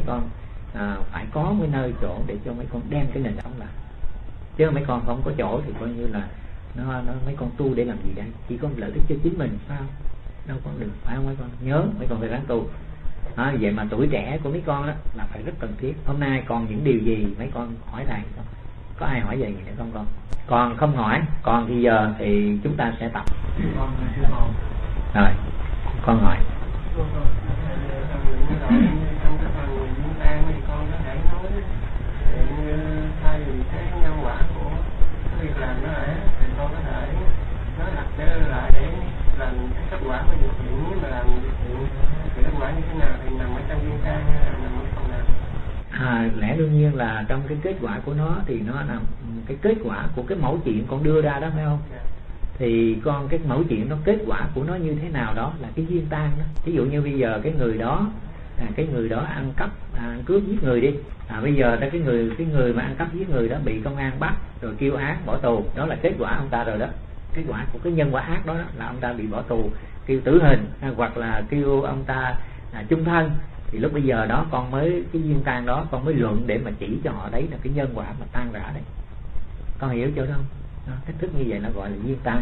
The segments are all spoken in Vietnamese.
con phải có cái nơi chỗ để cho mấy con đem cái nền sống lại, chứ mấy con không có chỗ thì coi như là nó mấy con tu để làm gì đây, chỉ có lợi ích cho chính mình sao, đâu có được, phải không mấy con? Nhớ mấy con phải ráng tu. Vậy mà tuổi trẻ của mấy con đó là phải rất cần thiết. Hôm nay còn những điều gì mấy con hỏi thầy không? Có ai hỏi về gì nữa không con? Còn không hỏi, còn bây giờ thì chúng ta sẽ tập. Rồi, con hỏi. Lẽ đương nhiên là trong cái kết quả của nó thì nó là cái kết quả của cái mẫu chuyện con đưa ra đó, phải không? Thì con cái mẫu chuyện nó kết quả của nó như thế nào đó là cái duyên tan đó. Ví dụ như bây giờ cái người đó ăn cắp, ăn cướp giết người đi, bây giờ cái người mà ăn cắp giết người đó bị công an bắt rồi kêu án bỏ tù, đó là kết quả ông ta rồi đó. Kết quả của cái nhân quả ác đó, là ông ta bị bỏ tù, kêu tử hình, hoặc là kêu ông ta chung thân. Thì lúc bây giờ đó con mới cái duyên tan đó con mới luận để mà chỉ cho họ đấy là cái nhân quả mà tan rã đấy. Con hiểu chưa không? Cách thức như vậy nó gọi là duyên tan.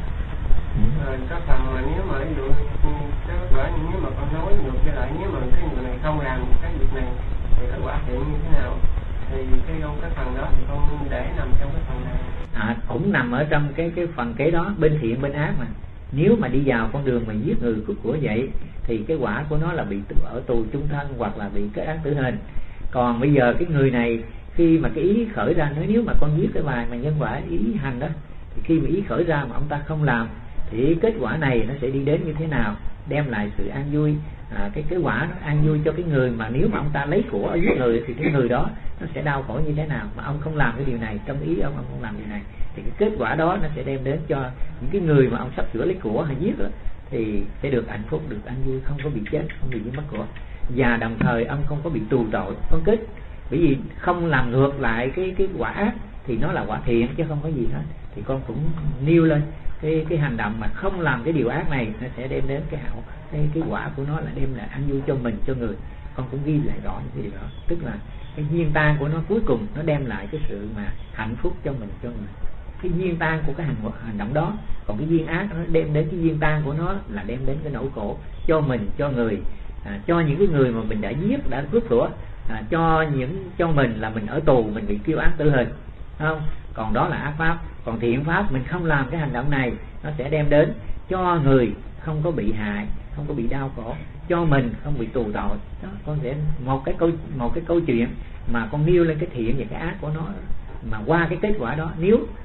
Các phần mà nếu mà ví dụ nếu mà con nói ngược với lại, nếu mà cái người này không làm cái việc này thì cái quả hiện như thế nào, thì cái phần đó thì con để nằm trong cái phần này. Cũng nằm ở trong cái phần kế đó, bên thiện bên ác mà. Nếu mà đi vào con đường mà giết người cướp của vậy thì cái quả của nó là bị ở tù chung thân hoặc là bị kết án tử hình. Còn bây giờ cái người này khi mà cái ý khởi ra, nếu mà con giết cái bài mà nhân quả ý hành đó, thì khi mà ý khởi ra mà ông ta không làm thì kết quả này nó sẽ đi đến như thế nào, đem lại sự an vui. Cái quả nó an vui cho cái người mà nếu mà ông ta lấy của ở giết người thì cái người đó nó sẽ đau khổ như thế nào, mà ông không làm cái điều này, trong ý ông không làm điều này, thì cái kết quả đó nó sẽ đem đến cho những cái người mà ông sắp sửa lấy của hay giết đó, thì sẽ được hạnh phúc, được an vui, không có bị chết, không bị mất của, và đồng thời ông không có bị tù tội con kết. Bởi vì không làm ngược lại cái quả ác thì nó là quả thiện chứ không có gì hết. Thì con cũng nêu lên cái hành động mà không làm cái điều ác này, nó sẽ đem đến cái hậu, cái quả của nó là đem lại an vui cho mình, cho người. Con cũng ghi lại rõ những cái điều đó, tức là cái duyên tan của nó cuối cùng nó đem lại cái sự mà hạnh phúc cho mình, cho người. Cái duyên tan của cái hành động đó. Còn cái duyên ác nó đem đến cái duyên tan của nó là đem đến cái nỗi khổ cho mình, cho người, cho những cái người mà mình đã giết, đã cướp của, cho mình là mình ở tù, mình bị kêu án tử hình, không? Còn đó là ác pháp. Còn thiện pháp mình không làm cái hành động này, nó sẽ đem đến cho người không có bị hại, không có bị đau khổ, cho mình không bị tù tội. Đó, con sẽ một cái câu chuyện mà con nêu lên cái thiện và cái ác của nó, mà qua cái kết quả đó,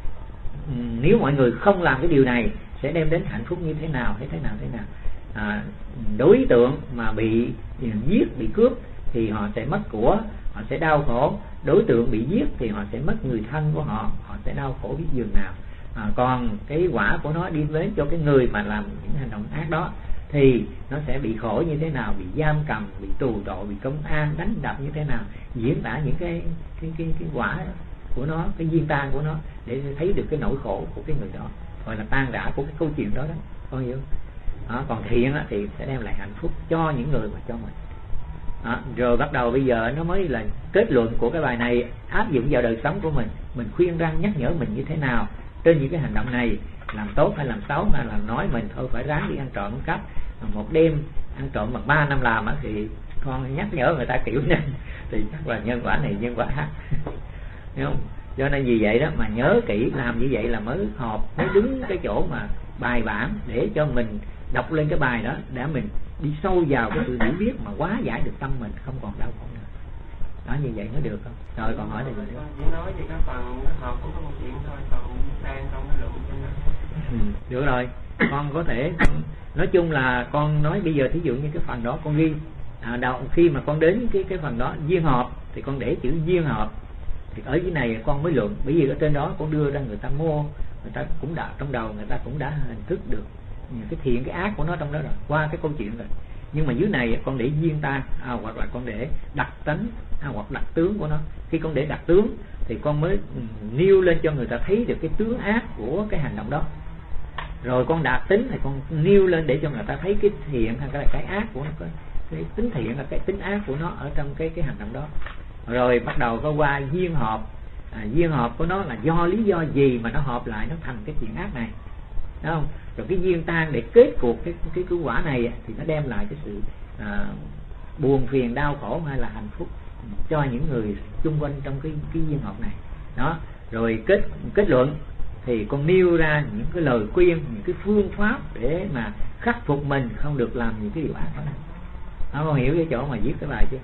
nếu mọi người không làm cái điều này sẽ đem đến hạnh phúc như thế nào, thế nào. Đối tượng mà bị giết, bị cướp thì họ sẽ mất của, họ sẽ đau khổ. Đối tượng bị giết thì họ sẽ mất người thân của họ, họ sẽ đau khổ biết dường nào. Còn cái quả của nó đi đến cho cái người mà làm những hành động ác đó thì nó sẽ bị khổ như thế nào, bị giam cầm, bị tù tội, bị công an đánh đập như thế nào, diễn tả những cái quả của nó, cái duyên tan của nó, để thấy được cái nỗi khổ của cái người đó, gọi là tan rã của cái câu chuyện đó đó, con hiểu? Còn thiện thì sẽ đem lại hạnh phúc cho những người mà cho mình. Rồi bắt đầu bây giờ nó mới là kết luận của cái bài này áp dụng vào đời sống của mình khuyên răn nhắc nhở mình như thế nào trên những cái hành động này, làm tốt hay làm xấu, hay là nói mình thôi phải ráng đi ăn trộm ăn cắp, một đêm ăn trộm bằng 3 năm làm thì con nhắc nhở người ta kiểu này thì chắc là nhân quả này nhân quả khác. Hiểu không? Cho nên vì vậy đó mà nhớ kỹ, làm như vậy là mới hợp, mới đứng cái chỗ mà bài bản để cho mình đọc lên cái bài đó, để mình đi sâu vào cái sự hiểu biết mà hóa giải được tâm mình, không còn đau khổ nữa. Đó, như vậy nó được không? Rồi còn hỏi là gì nữa? Chỉ nói về cái phần học của câu chuyện thôi, còn đang không có luận trên đó. Được rồi, con có thể nói chung là con nói bây giờ thí dụ như cái phần đó con ghi khi mà con đến cái phần đó duyên hợp thì con để chữ duyên hợp, thì ở dưới này con mới luận. Bởi vì ở trên đó con đưa ra người ta mua, người ta cũng đã trong đầu người ta cũng đã hình thức được cái thiện cái ác của nó trong đó rồi, qua cái câu chuyện rồi. Nhưng mà dưới này con để duyên tan, hoặc là con để đặc tánh, hoặc đặc tướng của nó. Khi con để đặc tướng thì con mới nêu lên cho người ta thấy được cái tướng ác của cái hành động đó. Rồi con đặc tính thì con nêu lên để cho người ta thấy cái thiện hay là cái ác của nó, cái tính thiện là cái tính ác của nó ở trong cái hành động đó. Rồi bắt đầu có qua duyên hợp. Duyên hợp của nó là do lý do gì mà nó hợp lại nó thành cái chuyện ác này, đúng không? Rồi cái duyên tan để kết cuộc cái quả này thì nó đem lại cái sự buồn phiền đau khổ hay là hạnh phúc cho những người xung quanh trong cái duyên hợp này đó. Rồi kết luận thì con nêu ra những cái lời khuyên, những cái phương pháp để mà khắc phục mình không được làm những cái điều ác đó. Con hiểu cái chỗ mà viết cái bài chưa?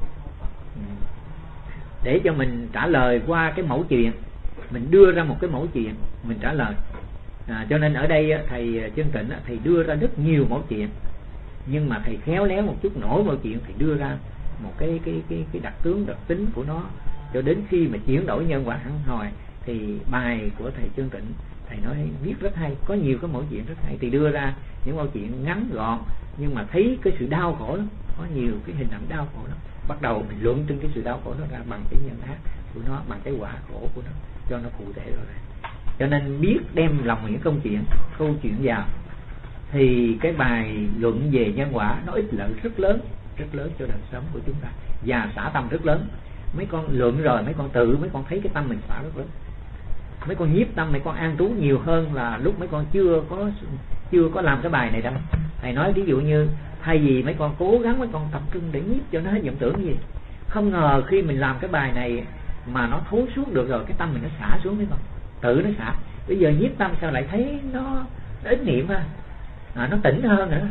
Để cho mình trả lời qua cái mẫu chuyện, mình đưa ra một cái mẫu chuyện mình trả lời. Cho nên ở đây thầy Chân Tịnh thầy đưa ra rất nhiều mẫu chuyện, nhưng mà thầy khéo léo một chút, mỗi mẫu chuyện thì đưa ra một cái đặc tướng, đặc tính của nó, cho đến khi mà chuyển đổi nhân quả hẳn hồi thì bài của thầy Chân Tịnh thầy nói viết rất hay, có nhiều cái mẫu chuyện rất hay, thì đưa ra những mẫu chuyện ngắn gọn nhưng mà thấy cái sự đau khổ lắm, có nhiều cái hình ảnh đau khổ lắm. Bắt đầu mình luận trên cái sự đau khổ nó ra bằng cái nhân ác của nó, bằng cái quả khổ của nó, cho nó cụ thể rồi. Cho nên biết đem lòng những câu chuyện vào thì cái bài luận về nhân quả nó ích lợi rất lớn cho đời sống của chúng ta, và xả tâm rất lớn. Mấy con luận rồi mấy con thấy cái tâm mình xả rất lớn, mấy con nhiếp tâm, mấy con an trú nhiều hơn là lúc mấy con chưa có làm cái bài này đâu. Thầy nói ví dụ như thay vì mấy con cố gắng mấy con tập trung để nhiếp cho nó hết vọng tưởng gì, không ngờ khi mình làm cái bài này mà nó thấu suốt được rồi, cái tâm mình nó xả xuống mấy con, tự nó xả. Bây giờ nhiếp tâm sao lại thấy nó ít niệm ha, nó tỉnh hơn nữa.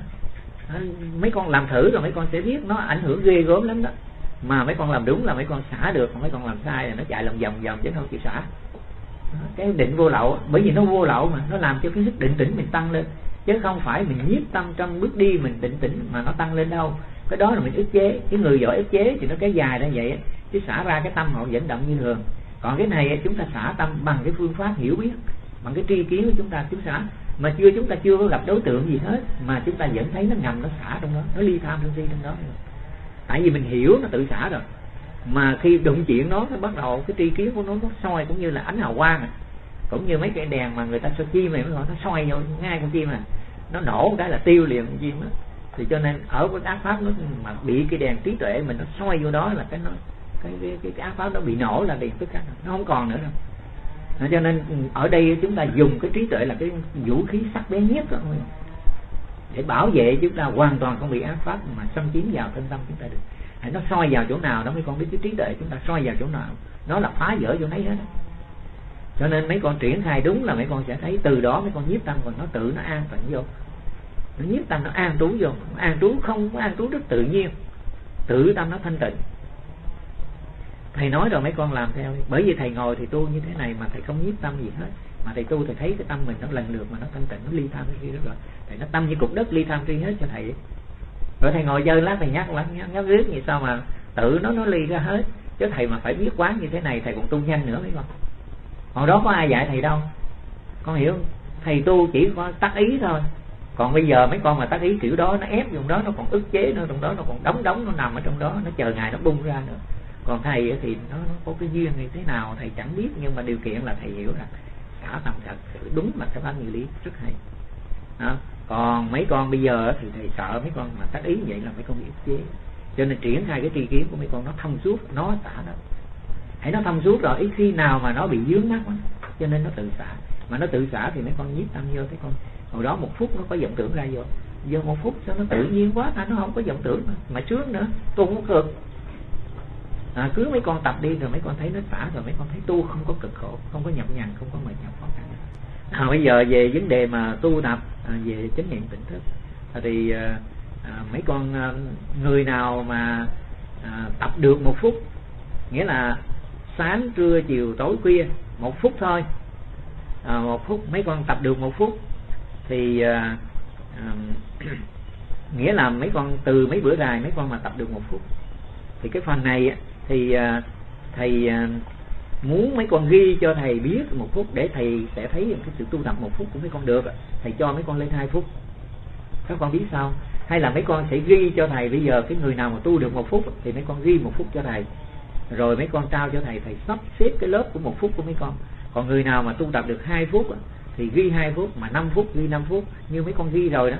Mấy con làm thử rồi mấy con sẽ biết nó ảnh hưởng ghê gớm lắm đó. Mà mấy con làm đúng là mấy con xả được, còn mấy con làm sai là nó chạy lòng vòng chứ không chịu xả. Cái định vô lậu, bởi vì nó vô lậu mà nó làm cho cái sức định tĩnh mình tăng lên, chứ không phải mình nhiếp tâm trong bước đi mình định tĩnh mà nó tăng lên đâu. Cái đó là mình ức chế. Cái người giỏi ức chế thì nó kéo dài ra vậy, chứ xả ra cái tâm họ vận động như thường. Còn cái này chúng ta xả tâm bằng cái phương pháp hiểu biết, bằng cái tri kiến của chúng ta xả, mà chúng ta chưa có gặp đối tượng gì hết mà chúng ta vẫn thấy nó ngầm nó xả trong đó, nó ly tham sân si trong đó. Tại vì mình hiểu nó tự xả rồi, mà khi đụng chuyện nó bắt đầu cái tri kiến của nó soi, cũng như là ánh hào quang, cũng như mấy cái đèn mà người ta soi chim này, nó soi vào ngay con chim nó nổ một cái là tiêu liền con chim đó. Thì cho nên ở cái ác pháp nó mà bị cái đèn trí tuệ mình nó soi vô đó là cái ác pháp nó bị nổ là liền tức khắc nó không còn nữa đâu. Cho nên ở đây chúng ta dùng cái trí tuệ là cái vũ khí sắc bén nhất đó, để bảo vệ chúng ta hoàn toàn không bị ác pháp mà xâm chiếm vào thân tâm chúng ta được. Nó soi vào chỗ nào đó mấy con biết cái trí tuệ chúng ta soi vào chỗ nào nó là phá vỡ chỗ nấy hết. Cho nên mấy con triển khai đúng là mấy con sẽ thấy từ đó mấy con nhiếp tâm, còn nó tự nó an tịnh vô, nó nhiếp tâm nó an trú vô, an trú không có an trú rất tự nhiên, tự tâm nó thanh tịnh. Thầy nói rồi mấy con làm theo đi. Bởi vì thầy ngồi thì tu như thế này mà thầy không nhiếp tâm gì hết, mà thầy tu thầy thấy cái tâm mình nó lần lượt mà nó thanh tịnh, nó ly tham cái gì rất rồi. Thầy nó tâm như cục đất ly tham tri hết cho thầy. Rồi thầy ngồi chơi lát thầy nhắc riết như sao mà tự nó ly ra hết. Chứ thầy mà phải biết quán như thế này thầy còn tu nhanh nữa mấy con. Hồi đó có ai dạy thầy đâu, con hiểu không? Thầy tu chỉ có tác ý thôi. Còn bây giờ mấy con mà tác ý kiểu đó nó ép trong đó, nó còn ức chế nữa, trong đó nó còn đóng nó nằm ở trong đó, nó chờ ngày nó bung ra nữa. Còn thầy thì nó có cái duyên như thế nào thầy chẳng biết, nhưng mà điều kiện là thầy hiểu rằng xả tâm thật sự đúng là cái pháp như lý rất hay đó. Còn mấy con bây giờ thì thầy sợ mấy con mà tác ý vậy là mấy con bị ức chế, cho nên triển khai cái tri kiến của mấy con nó thông suốt, nó xả đó. Hãy nó thông suốt rồi, ít khi nào mà nó bị vướng mắc quá, cho nên nó tự xả. Mà nó tự xả thì mấy con nhiếp tâm vô, thấy con hồi đó 1 phút nó có vọng tưởng ra vô, giờ 1 phút sao nó tự nhiên quá, nó không có vọng tưởng mà sướng nữa, tu không có cực. Cứ mấy con tập đi rồi mấy con thấy nó xả rồi mấy con thấy tu không có cực khổ, không có nhọc nhằn, không có mệt nhọc khó khăn. Bây giờ về vấn đề mà tu tập về chánh niệm tỉnh thức thì mấy con người nào mà tập được 1 phút, nghĩa là sáng trưa chiều tối khuya 1 phút thôi, 1 phút mấy con tập được 1 phút thì nghĩa là mấy con từ mấy bữa dài mấy con mà tập được 1 phút thì cái phần này thì thầy muốn mấy con ghi cho thầy biết 1 phút để thầy sẽ thấy cái sự tu tập 1 phút của mấy con được. Thầy cho mấy con lên 2 phút, các con biết sao? Hay là mấy con sẽ ghi cho thầy bây giờ cái người nào mà tu được 1 phút thì mấy con ghi 1 phút cho thầy, rồi mấy con trao cho thầy sắp xếp cái lớp của 1 phút của mấy con. Còn người nào mà tu tập được 2 phút thì ghi 2 phút, mà 5 phút ghi 5 phút như mấy con ghi rồi đó.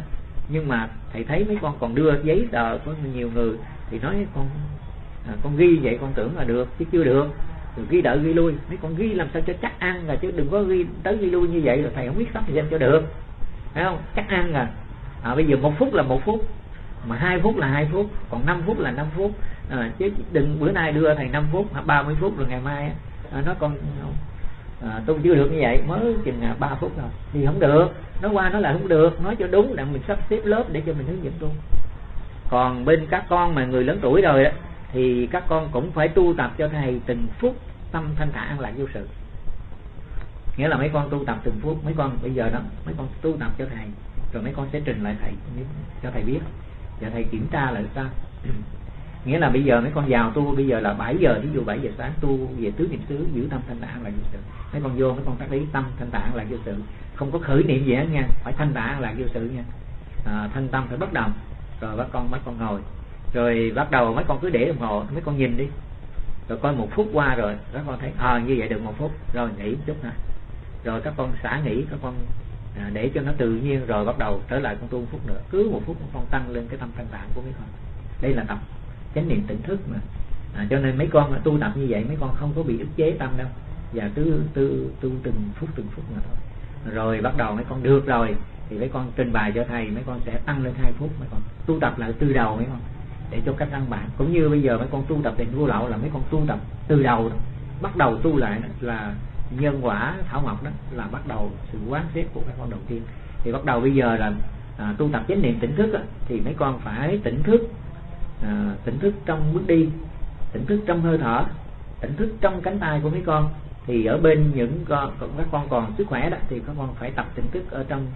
Nhưng mà thầy thấy mấy con còn đưa giấy tờ có nhiều người thì nói con ghi vậy con tưởng là được chứ chưa được, rồi ghi đợi ghi lui. Mấy con ghi làm sao cho chắc ăn rồi, chứ đừng có ghi tới ghi lui như vậy rồi thầy không biết sắp thời gian cho được, phải không? Chắc ăn rồi. Bây giờ 1 phút là 1 phút, mà 2 phút là 2 phút, còn 5 phút là 5 phút. Chứ đừng bữa nay đưa thầy 5 phút hoặc 30 phút rồi ngày mai nó còn tôi chưa được như vậy, mới chừng 3 phút rồi thì không được. Nói qua nói lại không được, nói cho đúng để mình sắp xếp lớp để cho mình hướng dẫn tu. Còn bên các con mà người lớn tuổi rồi đó, thì các con cũng phải tu tập cho thầy từng phút tâm thanh thản an lạc vô sự. Nghĩa là mấy con tu tập từng phút, mấy con bây giờ đó mấy con tu tập cho thầy, rồi mấy con sẽ trình lại thầy cho thầy biết, và thầy kiểm tra lại sao. Nghĩa là bây giờ mấy con vào tu bây giờ là 7 giờ, ví dụ 7 giờ sáng tu về tứ niệm xứ, giữ tâm thanh thản là vô sự. Mấy con vô mấy con tác ý tâm thanh thản là vô sự, không có khởi niệm gì hết nha, phải thanh thản là vô sự nha. Thân tâm phải bất động, rồi mấy con ngồi, rồi bắt đầu mấy con cứ để đồng hồ, mấy con nhìn đi, rồi coi 1 phút qua rồi các con thấy như vậy được 1 phút, rồi nghỉ một chút nữa, rồi các con xả nghỉ, các con để cho nó tự nhiên, rồi bắt đầu trở lại con tu 1 phút nữa, cứ 1 phút con tăng lên cái tâm thanh thản của mấy con. Đây là tập chánh niệm tỉnh thức mà. Cho nên mấy con tu tập như vậy mấy con không có bị ức chế tâm đâu, và cứ tu từng phút mà thôi. Rồi bắt đầu mấy con được rồi thì mấy con trình bày cho thầy, mấy con sẽ tăng lên 2 phút, mấy con tu tập lại từ đầu mấy con, để cho các căn bản. Cũng như bây giờ mấy con tu tập định vô lậu là mấy con tu tập từ đầu, bắt đầu tu lại là nhân quả thảo mộc, đó là bắt đầu sự quán xét của các con đầu tiên. Thì bắt đầu bây giờ là tu tập chánh niệm tỉnh thức á, thì mấy con phải tỉnh thức, tỉnh thức trong bước đi, tỉnh thức trong hơi thở, tỉnh thức trong cánh tay của mấy con. Thì ở bên những các con còn sức khỏe đó thì các con phải tập tỉnh thức ở trong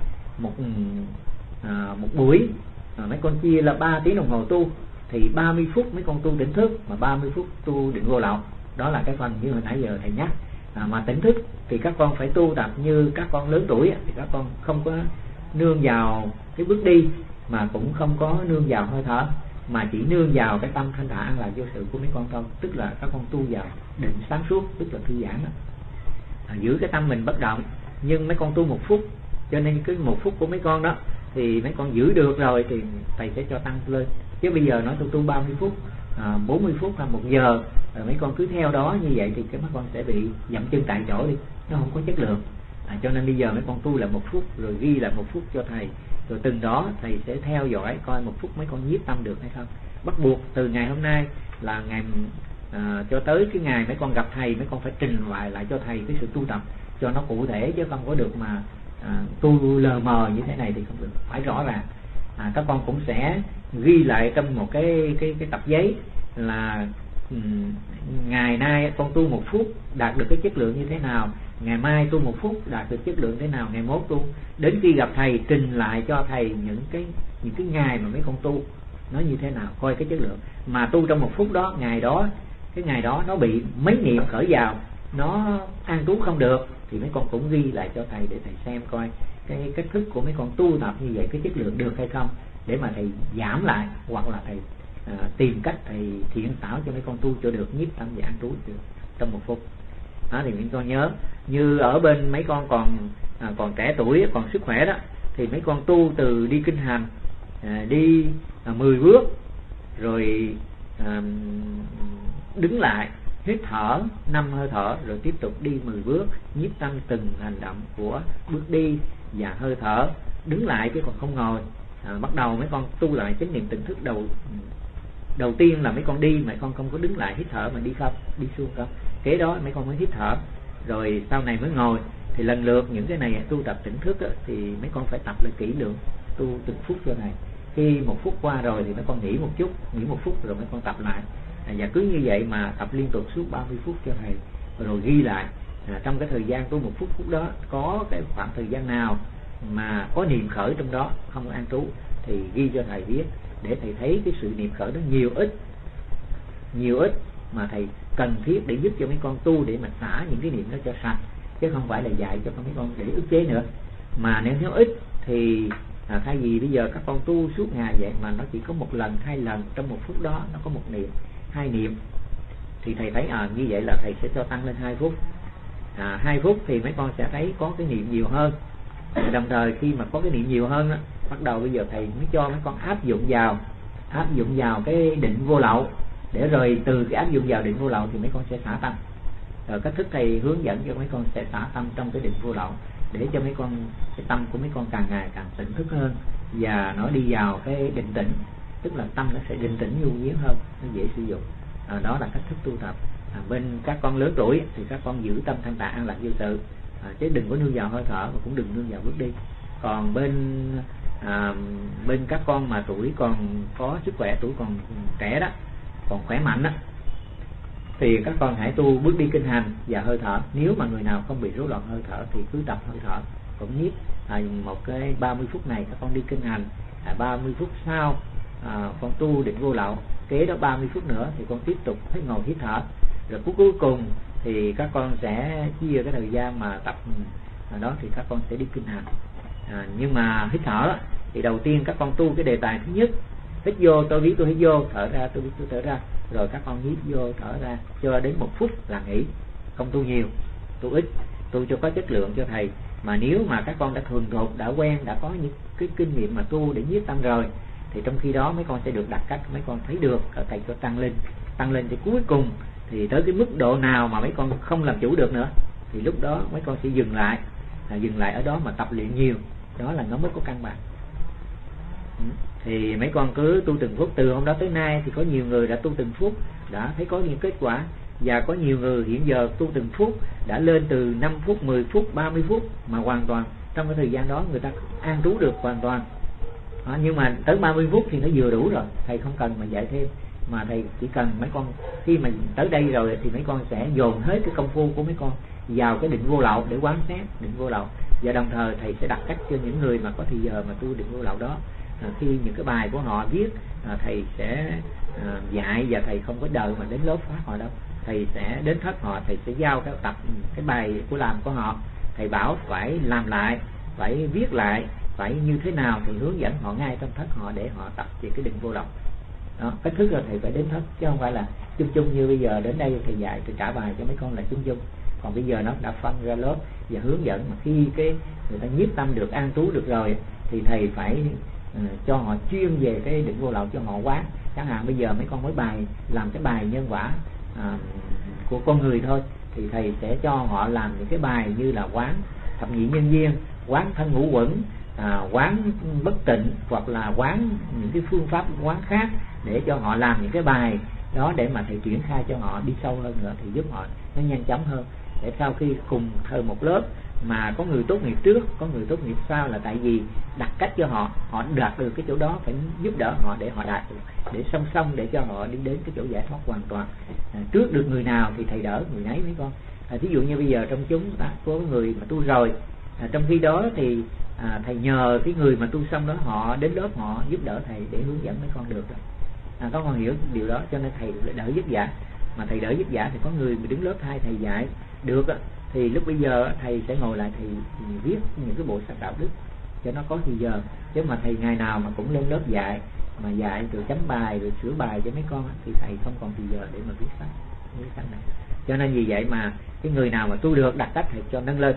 một buổi. Mấy con chia là 3 tiếng đồng hồ tu, thì 30 phút mấy con tu tỉnh thức, mà 30 phút tu định vô lậu. Đó là cái phần như hồi nãy giờ thầy nhắc. Mà tỉnh thức thì các con phải tu tập như các con lớn tuổi thì các con không có nương vào cái bước đi, mà cũng không có nương vào hơi thở, mà chỉ nương vào cái tâm thanh thản an lạc vô sự của mấy con thôi. Tức là các con tu vào định sáng suốt, tức là thư giãn đó. Giữ cái tâm mình bất động. Nhưng mấy con tu 1 phút, cho nên cái 1 phút của mấy con đó thì mấy con giữ được rồi thì thầy sẽ cho tăng lên. Chứ bây giờ nói tôi tu 30 phút, 40 phút hay 1 giờ, rồi mấy con cứ theo đó như vậy thì cái mấy con sẽ bị dậm chân tại chỗ đi, nó không có chất lượng. Cho nên bây giờ mấy con tu là 1 phút, rồi ghi là 1 phút cho thầy, rồi từng đó thầy sẽ theo dõi coi 1 phút mấy con nhiếp tâm được hay không. Bắt buộc từ ngày hôm nay là ngày cho tới cái ngày mấy con gặp thầy, mấy con phải trình lại cho thầy cái sự tu tập cho nó cụ thể, chứ không có được mà tu lờ mờ như thế này thì không được, phải rõ ràng. Các con cũng sẽ ghi lại trong một cái tập giấy là ngày nay con tu 1 phút đạt được cái chất lượng như thế nào, ngày mai tu 1 phút đạt được chất lượng thế nào, ngày mốt tu, đến khi gặp thầy trình lại cho thầy những cái ngày mà mấy con tu nó như thế nào, coi cái chất lượng. Mà tu trong 1 phút đó, cái ngày đó nó bị mấy niệm khởi vào, nó an trú không được, thì mấy con cũng ghi lại cho thầy để thầy xem coi cái cách thức của mấy con tu tập như vậy cái chất lượng được hay không, để mà thầy giảm lại, hoặc là thầy tìm cách thầy thiện xảo cho mấy con tu cho được nhiếp tâm và an trú được trong 1 phút. Đó thì mấy con nhớ, như ở bên mấy con còn trẻ tuổi, còn sức khỏe đó, thì mấy con tu từ đi kinh hành, đi 10 bước, rồi đứng lại hít thở 5 hơi thở, rồi tiếp tục đi 10 bước, nhiếp tâm từng hành động của bước đi và hơi thở, đứng lại chứ còn không ngồi. Bắt đầu mấy con tu lại chánh niệm tỉnh thức đầu tiên là mấy con đi, mấy con không có đứng lại hít thở mà đi xuống không. Kế đó mấy con mới hít thở, rồi sau này mới ngồi. Thì lần lượt những cái này tu tập tỉnh thức á, thì mấy con phải tập lại kỹ lưỡng, tu từng phút cho này. Khi 1 phút qua rồi thì mấy con nghỉ một chút, nghỉ 1 phút rồi mấy con tập lại. Và cứ như vậy mà tập liên tục suốt 30 phút cho thầy, rồi ghi lại trong cái thời gian tu 1 phút đó có cái khoảng thời gian nào mà có niệm khởi trong đó không an trú thì ghi cho thầy biết, để thầy thấy cái sự niệm khởi đó nhiều ít mà thầy cần thiết để giúp cho mấy con tu, để mà xả những cái niệm đó cho sạch, chứ không phải là dạy cho mấy con để ức chế nữa. Mà nếu ít thì thay vì bây giờ các con tu suốt ngày vậy mà nó chỉ có 1 lần 2 lần trong 1 phút đó nó có 1 niệm 2 niệm, thì thầy thấy như vậy là thầy sẽ cho tăng lên 2 phút. 2 phút thì mấy con sẽ thấy có cái niệm nhiều hơn. Đồng thời khi mà có cái niệm nhiều hơn đó, Bắt đầu bây giờ thầy mới cho mấy con áp dụng vào cái định vô lậu, để rồi từ cái áp dụng vào định vô lậu thì mấy con sẽ xả tâm. Rồi cách thức thầy hướng dẫn cho mấy con sẽ xả tâm trong cái định vô lậu, để cho mấy con, cái tâm của mấy con càng ngày càng tỉnh thức hơn, và nó đi vào cái định tĩnh, tức là tâm nó sẽ định tĩnh nhu yếu hơn, nó dễ sử dụng. Đó là cách thức tu tập. Bên các con lớn tuổi thì các con giữ tâm thanh tạng an lạc vô sự, chứ đừng có nương vào hơi thở và cũng đừng nương vào bước đi. Còn bên các con mà tuổi còn có sức khỏe, tuổi còn trẻ đó, còn khỏe mạnh đó, thì các con hãy tu bước đi kinh hành và hơi thở. Nếu mà người nào không bị rối loạn hơi thở thì cứ tập hơi thở cũng nhiếp. Một cái 30 phút này các con đi kinh hành, 30 phút sau con tu định vô lậu, kế đó 30 phút nữa thì con tiếp tục hít ngồi hít thở, rồi cuối cùng thì các con sẽ chia cái thời gian mà tập đó thì các con sẽ đi kinh hành. Nhưng mà hít thở thì đầu tiên các con tu cái đề tài thứ nhất, hít vô tôi biết tôi hít vô, thở ra tôi biết tôi thở ra, rồi các con hít vô thở ra cho đến 1 phút là nghỉ, không tu nhiều, tu ít, tu cho có chất lượng cho thầy. Mà nếu mà các con đã thuần thục, đã quen, đã có những cái kinh nghiệm mà tu để nhiếp tâm rồi, thì trong khi đó mấy con sẽ được đặt cách, mấy con thấy được thầy cho tăng lên thì cuối cùng thì tới cái mức độ nào mà mấy con không làm chủ được nữa thì lúc đó mấy con sẽ dừng lại ở đó mà tập luyện nhiều, đó là nó mới có cân bằng. Thì mấy con cứ tu từng phút. Từ hôm đó tới nay thì có nhiều người đã tu từng phút đã thấy có những kết quả, và có nhiều người hiện giờ tu từng phút đã lên từ 5 phút, 10 phút, 30 phút mà hoàn toàn trong cái thời gian đó người ta an trú được hoàn toàn. Nhưng mà tới 30 phút thì nó vừa đủ rồi, thầy không cần mà dạy thêm, mà thầy chỉ cần mấy con khi mà tới đây rồi thì mấy con sẽ dồn hết cái công phu của mấy con vào cái định vô lậu để quán xét định vô lậu. Và đồng thời thầy sẽ đặt cách cho những người mà có thời giờ mà tu định vô lậu đó, khi những cái bài của họ viết, thầy sẽ dạy, và thầy không có đợi mà đến lớp phát họ đâu, thầy sẽ đến thất họ, thầy sẽ giao cái bài của làm của họ, thầy bảo phải làm lại, phải viết lại, phải như thế nào thì hướng dẫn họ ngay trong thất họ để họ tập về cái định vô lậu đó. Cách thức là thầy phải đến thất, chứ không phải là chung như bây giờ đến đây thầy dạy thì trả bài cho mấy con là chung. Còn bây giờ nó đã phân ra lớp và hướng dẫn, mà khi cái người ta nhiếp tâm được, an trú được rồi thì thầy phải cho họ chuyên về cái định vô lậu cho họ quán. Chẳng hạn bây giờ mấy con mới làm cái bài nhân quả của con người thôi, thì thầy sẽ cho họ làm những cái bài như là quán thập nhị nhân duyên, quán thân ngũ quẩn, quán bất tịnh, hoặc là quán những cái phương pháp quán khác, để cho họ làm những cái bài đó để mà thầy triển khai cho họ đi sâu hơn nữa, thì giúp họ nó nhanh chóng hơn. Để sau khi cùng thời một lớp mà có người tốt nghiệp trước, có người tốt nghiệp sau, là tại vì đặt cách cho họ đạt được cái chỗ đó, phải giúp đỡ họ để họ đạt được, để song song để cho họ đi đến cái chỗ giải thoát hoàn toàn. Trước được người nào thì thầy đỡ người nấy mấy con. Ví dụ như bây giờ trong chúng ta có người mà tu rồi, trong khi đó thì thầy nhờ cái người mà tu xong đó họ đến lớp họ giúp đỡ thầy để hướng dẫn mấy con được rồi. Các con hiểu điều đó, cho nên thầy đỡ vất vả. Mà thầy đỡ vất vả thì có người mà đứng lớp thay thầy dạy được thì lúc bây giờ thầy sẽ ngồi lại, thầy viết những cái bộ sách đạo đức cho nó có thì giờ. Chứ mà thầy ngày nào mà cũng lên lớp dạy, mà dạy rồi chấm bài rồi sửa bài cho mấy con thì thầy không còn thì giờ để mà viết sách này. Cho nên vì vậy mà cái người nào mà tu được đặt cách thầy cho nâng lên,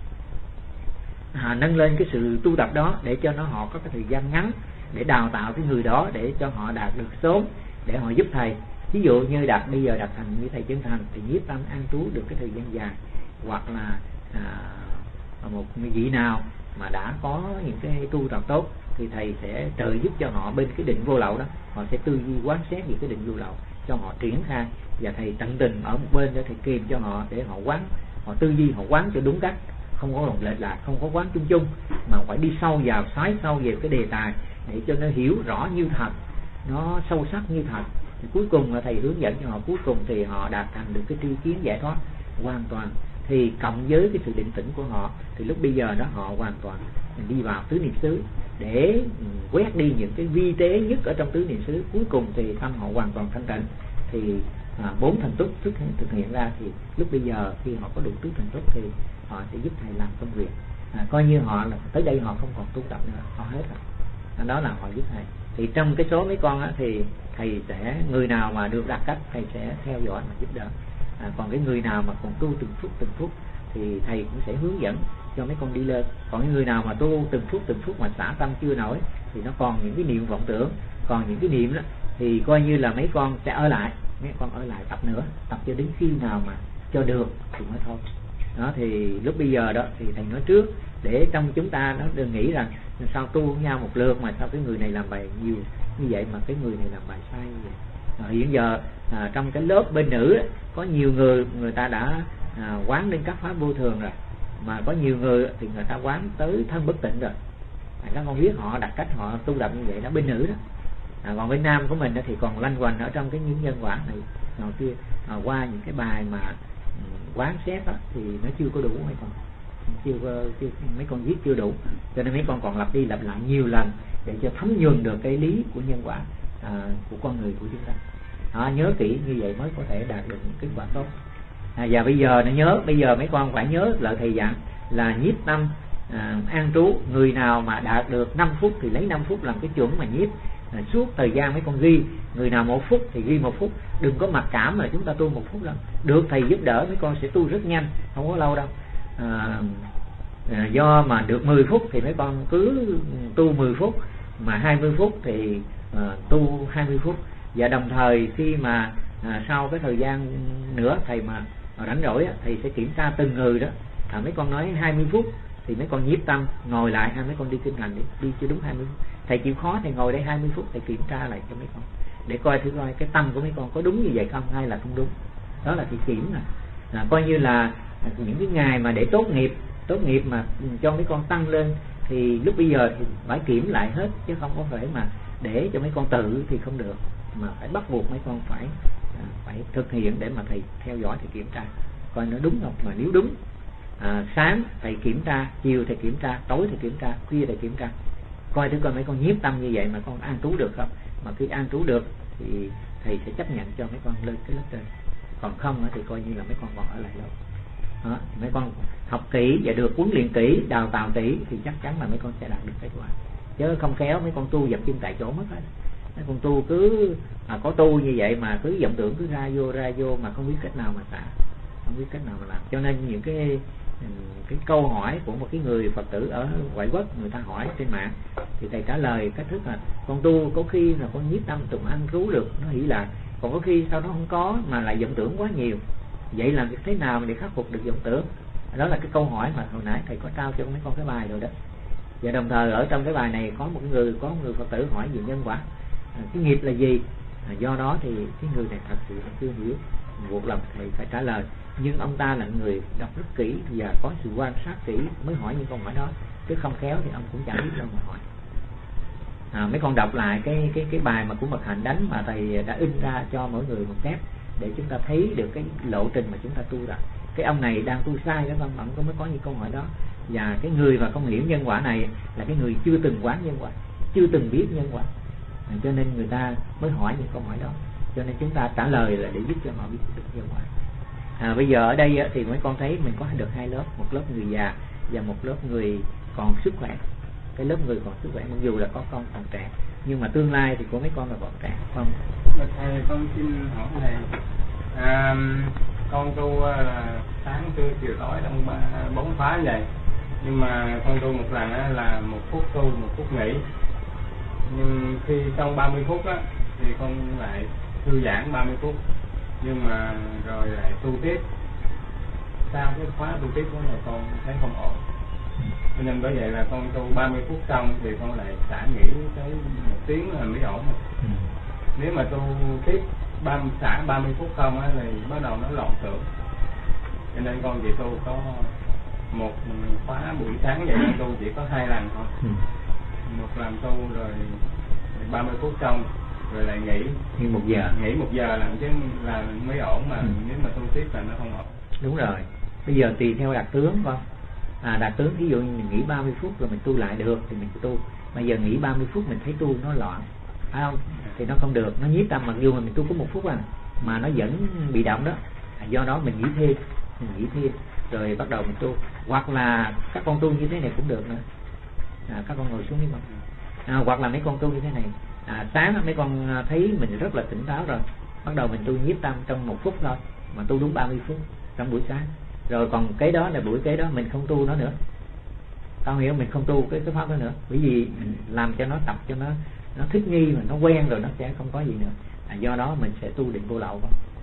nâng lên cái sự tu tập đó để cho họ có cái thời gian ngắn để đào tạo cái người đó để cho họ đạt được sớm, để họ giúp thầy. Ví dụ như bây giờ đạt thành như thầy Chân Thành thì nhiếp tâm an trú được cái thời gian dài, hoặc là một vị nào mà đã có những cái tu tập tốt thì thầy sẽ trợ giúp cho họ bên cái định vô lậu đó, họ sẽ tư duy quán xét về cái định vô lậu cho họ triển khai, và thầy tận tình ở một bên để thầy kìm cho họ để họ quán, họ tư duy, họ quán cho đúng cách, không có lệch lạc, không có quán chung mà phải đi sâu vào, xoáy sâu về cái đề tài để cho nó hiểu rõ như thật, nó sâu sắc như thật. Thì cuối cùng là thầy hướng dẫn cho họ, cuối cùng thì họ đạt thành được cái tri kiến giải thoát hoàn toàn. Thì cộng với cái sự định tĩnh của họ thì lúc bây giờ đó họ hoàn toàn đi vào tứ niệm xứ để quét đi những cái vi tế nhất ở trong tứ niệm xứ. Cuối cùng thì tâm họ hoàn toàn thanh tịnh, thì 4 thành túc thực hiện ra, thì lúc bây giờ khi họ có đủ tứ thành túc thì họ sẽ giúp thầy làm công việc. Coi như họ là tới đây họ không còn tu tập nữa, họ hết rồi. Đó là họ giúp thầy. Thì trong cái số mấy con thì thầy sẽ, người nào mà được đặt cách thầy sẽ theo dõi mà giúp đỡ. Còn cái người nào mà còn tu từng phút thì thầy cũng sẽ hướng dẫn cho mấy con đi lên. Còn những người nào mà tu từng phút mà xả tâm chưa nổi thì nó còn những cái niệm vọng tưởng, còn những cái niệm đó thì coi như là mấy con sẽ ở lại, mấy con ở lại tập nữa, tập cho đến khi nào mà cho được thì mới thôi. Đó thì lúc bây giờ đó thì thầy nói trước để trong chúng ta nó đừng nghĩ rằng sao tu với nhau một lượt mà sao cái người này làm bài nhiều như vậy mà cái người này làm bài sai như vậy. Hiện giờ trong cái lớp bên nữ có nhiều người ta đã quán đến các pháp vô thường rồi, mà có nhiều người thì người ta quán tới thân bất tịnh rồi. Các con biết họ đặt cách họ tu tập như vậy đó, bên nữ đó. Còn bên nam của mình thì còn lanh quanh ở trong cái những nhân quả này hồi kia, qua những cái bài mà quán xét đó thì nó chưa có đủ mấy con, chưa mấy con viết chưa đủ, cho nên mấy con còn lặp đi lặp lại nhiều lần để cho thấm nhuần được cái lý của nhân quả của con người của chúng ta. Nhớ kỹ như vậy mới có thể đạt được những kết quả tốt. Và bây giờ nó nhớ, bây giờ mấy con phải nhớ lợi thầy dặn là nhiếp tâm an trú. Người nào mà đạt được 5 phút thì lấy 5 phút làm cái chuẩn mà nhiếp suốt thời gian. Mấy con ghi, người nào 1 phút thì ghi 1 phút, đừng có mặc cảm là chúng ta tu 1 phút đâu. Được thầy giúp đỡ mấy con sẽ tu rất nhanh, không có lâu đâu. Do mà được 10 phút thì mấy con cứ tu 10 phút, mà 20 phút thì tu 20 phút. Và đồng thời khi mà sau cái thời gian nữa thầy mà rảnh rỗi thầy sẽ kiểm tra từng người đó. Mấy con nói 20 phút thì mấy con nhiếp tâm ngồi lại, hay mấy con đi kinh hành đi chưa đúng 20 phút. Thầy chịu khó thầy ngồi đây 20 phút thầy kiểm tra lại cho mấy con để coi thử coi cái tâm của mấy con có đúng như vậy không hay là không đúng. Đó là thầy kiểm coi như là những cái ngày mà để tốt nghiệp mà cho mấy con tăng lên thì lúc bây giờ thì phải kiểm lại hết, chứ không có phải mà để cho mấy con tự thì không được, mà phải bắt buộc mấy con phải thực hiện để mà thầy theo dõi, thầy kiểm tra coi nó đúng không. Mà nếu đúng, sáng thầy kiểm tra, chiều thầy kiểm tra, tối thầy kiểm tra, khuya thầy kiểm tra, coi thử coi mấy con nhiếp tâm như vậy mà con an trú được không. Mà khi an trú được thì thầy sẽ chấp nhận cho mấy con lên cái lớp trên, còn không thì coi như là mấy con còn ở lại lâu. Mấy con học kỹ và được huấn luyện kỹ, đào tạo kỹ thì chắc chắn là mấy con sẽ đạt được kết quả. Chứ không khéo mấy con tu dập chân tại chỗ mất hết. Mấy con tu cứ có tu như vậy mà cứ vọng tưởng cứ ra vô mà không biết cách nào mà xả, không biết cách nào mà làm. Cho nên những cái câu hỏi của một cái người Phật tử ở ngoại quốc, người ta hỏi trên mạng thì thầy trả lời cách thức là con tu có khi là con nhiếp tâm tụng ăn trú được, nó hỷ lạc, còn có khi sau đó không có mà lại vọng tưởng quá nhiều. Vậy làm thế nào để khắc phục được vọng tưởng? Đó là cái câu hỏi mà hồi nãy thầy có trao cho mấy con cái bài rồi đó. Và đồng thời ở trong cái bài này có một người Phật tử hỏi về nhân quả, cái nghiệp là gì. Do đó thì cái người này thật sự chưa hiểu, buộc lòng thầy phải trả lời. Nhưng ông ta là người đọc rất kỹ và có sự quan sát kỹ mới hỏi những câu hỏi đó, chứ không khéo thì ông cũng chẳng biết đâu mà hỏi. Mấy con đọc lại cái bài mà của Mật Hạnh đánh mà thầy đã in ra cho mỗi người một tép để chúng ta thấy được cái lộ trình mà chúng ta tu ra. Cái ông này đang tu sai đó, ông có mới có những câu hỏi đó. Và cái người mà không hiểu nhân quả này là cái người chưa từng quán nhân quả, chưa từng biết nhân quả, cho nên người ta mới hỏi những câu hỏi đó. Cho nên chúng ta trả lời là để giúp cho họ biết được nhân quả. Bây giờ ở đây thì mấy con thấy mình có được 2 lớp, một lớp người già và một lớp người còn sức khỏe. Cái lớp người còn sức khỏe mặc dù là có con còn trẻ, nhưng mà tương lai thì của mấy con là còn trẻ, không? Thầy, con xin hỏi thầy, con tu là sáng trưa chiều tối trong 4 khóa như vậy, nhưng mà con tu một lần là 1 phút tu 1 phút nghỉ. Nhưng khi trong 30 phút thì con lại thư giãn 30 phút, nhưng mà rồi lại tu tiếp. Sau cái khóa tu tiếp đó là con thấy không ổn, cho nên bởi vậy là con tu 30 phút xong thì con lại xả nghỉ tới 1 tiếng là mới ổn. Nếu mà tu tiếp xả 30 phút không thì bắt đầu nó loạn tưởng, cho nên con chỉ tu có 1 khóa buổi sáng vậy, con tu chỉ có 2 lần thôi. Một lần tu rồi 30 phút xong rồi lại nghỉ 1 giờ, nghỉ 1 giờ làm chứ là mới ổn, mà nếu mà tu tiếp là nó không ổn. Đúng rồi. Bây giờ tùy theo đạt tướng con. Đạt tướng ví dụ như mình nghỉ 30 phút rồi mình tu lại được thì mình tu. Bây giờ nghỉ 30 phút mình thấy tu nó loạn, phải không? Thì nó không được, nó nhiếp tâm mặc dù mình tu có 1 phút mà nó vẫn bị động đó. Do đó mình nghỉ thêm rồi bắt đầu mình tu. Hoặc là các con tu như thế này cũng được nữa. Các con ngồi xuống đi mà. Hoặc là mấy con tu như thế này. Sáng mấy con thấy mình rất là tỉnh táo rồi, bắt đầu mình tu nhiếp tâm trong 1 phút thôi, mà tu đúng 30 phút trong buổi sáng. Rồi còn cái đó là buổi kế đó mình không tu nó nữa, Con hiểu, mình không tu cái pháp đó nữa, bởi vì mình làm cho nó tập cho nó thích nghi mà nó quen rồi nó sẽ không có gì nữa. Do đó mình sẽ tu định vô lậu.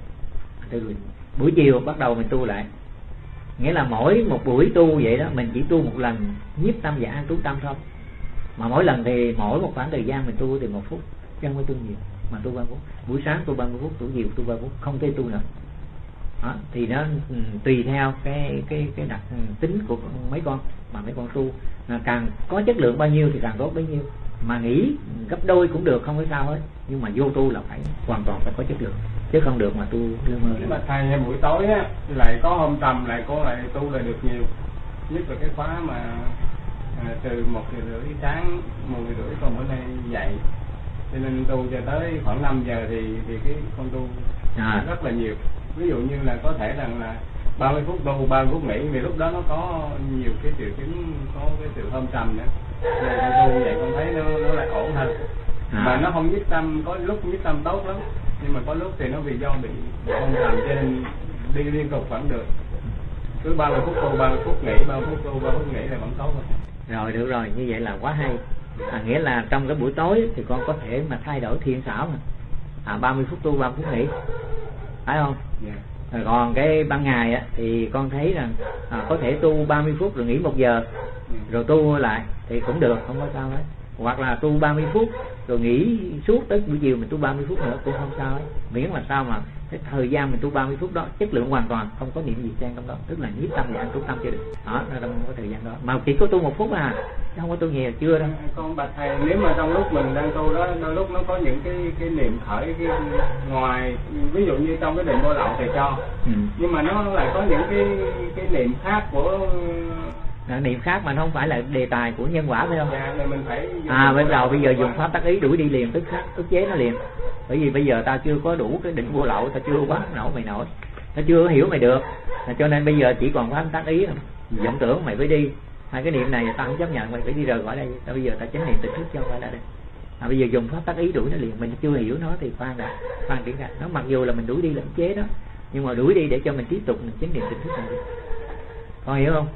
Buổi chiều bắt đầu mình tu lại, nghĩa là mỗi một buổi tu vậy đó, mình chỉ tu một lần nhiếp tâm và an trú tâm thôi, mà mỗi lần thì mỗi một khoảng thời gian mình tu thì 1 phút, chứ không có tu nhiều, mà tu 3 phút. Buổi sáng tu 30 phút, buổi chiều tu 3 phút, không thể tu nữa. Đó, thì nó tùy theo cái đặc tính của mấy con mà mấy con tu, càng có chất lượng bao nhiêu thì càng tốt bấy nhiêu, mà nghỉ gấp đôi cũng được, không có sao hết, nhưng mà vô tu là phải hoàn toàn phải có chất lượng, chứ không được mà tu lơ mơ. Mà thầy buổi tối á lại có hôm trầm lại có lại tu lại được nhiều, nhất là cái khóa mà từ 1:30 sáng 10:30 con mới lên dậy, cho nên tu cho tới khoảng 5 giờ thì cái con tu rất là nhiều. Ví dụ như là có thể rằng là 30 phút tu 30 phút nghỉ, vì lúc đó nó có nhiều cái triệu chứng, có cái sự hôm trầm nữa, nên con tu vậy con thấy nó lại ổn hơn. Mà nó không nhiếp tâm, có lúc nhiếp tâm tốt lắm, nhưng mà có lúc thì nó vì do bị hôm trầm cho nên đi liên tục vẫn được. Cứ 30 phút tu 30 phút nghỉ, 30 phút tu 30 phút nghỉ là vẫn tốt rồi. Được rồi, như vậy là quá hay. Nghĩa là trong cái buổi tối thì con có thể mà thay đổi thiên xảo mà 30 phút tu 30 phút nghỉ, phải không? Rồi còn cái ban ngày á, thì con thấy rằng có thể tu 30 phút rồi nghỉ 1 giờ rồi tu lại thì cũng được, không có sao hết. Hoặc là tu 30 phút rồi nghỉ suốt tới buổi chiều mình tu 30 phút nữa cũng không sao hết, miễn là sao mà cái thời gian mình tu 30 phút đó chất lượng hoàn toàn, không có niệm gì xen trong đó, tức là nhiếp tâm và an trú tâm cho được. Đó, nó trong cái thời gian đó mà chỉ có tu 1 phút chứ không có tu nhiều, chưa đâu. Con bạch thầy, nếu mà trong lúc mình đang tu đó, đôi lúc nó có những cái niệm khởi cái ngoài, ví dụ như trong cái định vô lậu thầy cho, nhưng mà nó lại có những cái niệm khác của niệm khác mà nó không phải là đề tài của nhân quả, phải không? Dạ, mình phải bây giờ dùng pháp tác ý đuổi đi liền, tức khắc ức chế nó liền. Bởi vì bây giờ ta chưa có đủ cái định vô lậu, ta chưa quá nổi mày nổi, ta chưa hiểu mày được, cho nên bây giờ chỉ còn pháp tác ý, vọng tưởng mày phải đi, hai cái niệm này ta không chấp nhận, mày phải đi rời khỏi đây. Bây giờ ta chánh niệm tỉnh thức cho phải lại đây. Bây giờ dùng pháp tác ý đuổi nó liền, mình chưa hiểu nó thì khoan triển khai nó, mặc dù là mình đuổi đi là ức chế đó, nhưng mà đuổi đi để cho mình tiếp tục mình chánh niệm tỉnh thức này. Con hiểu không?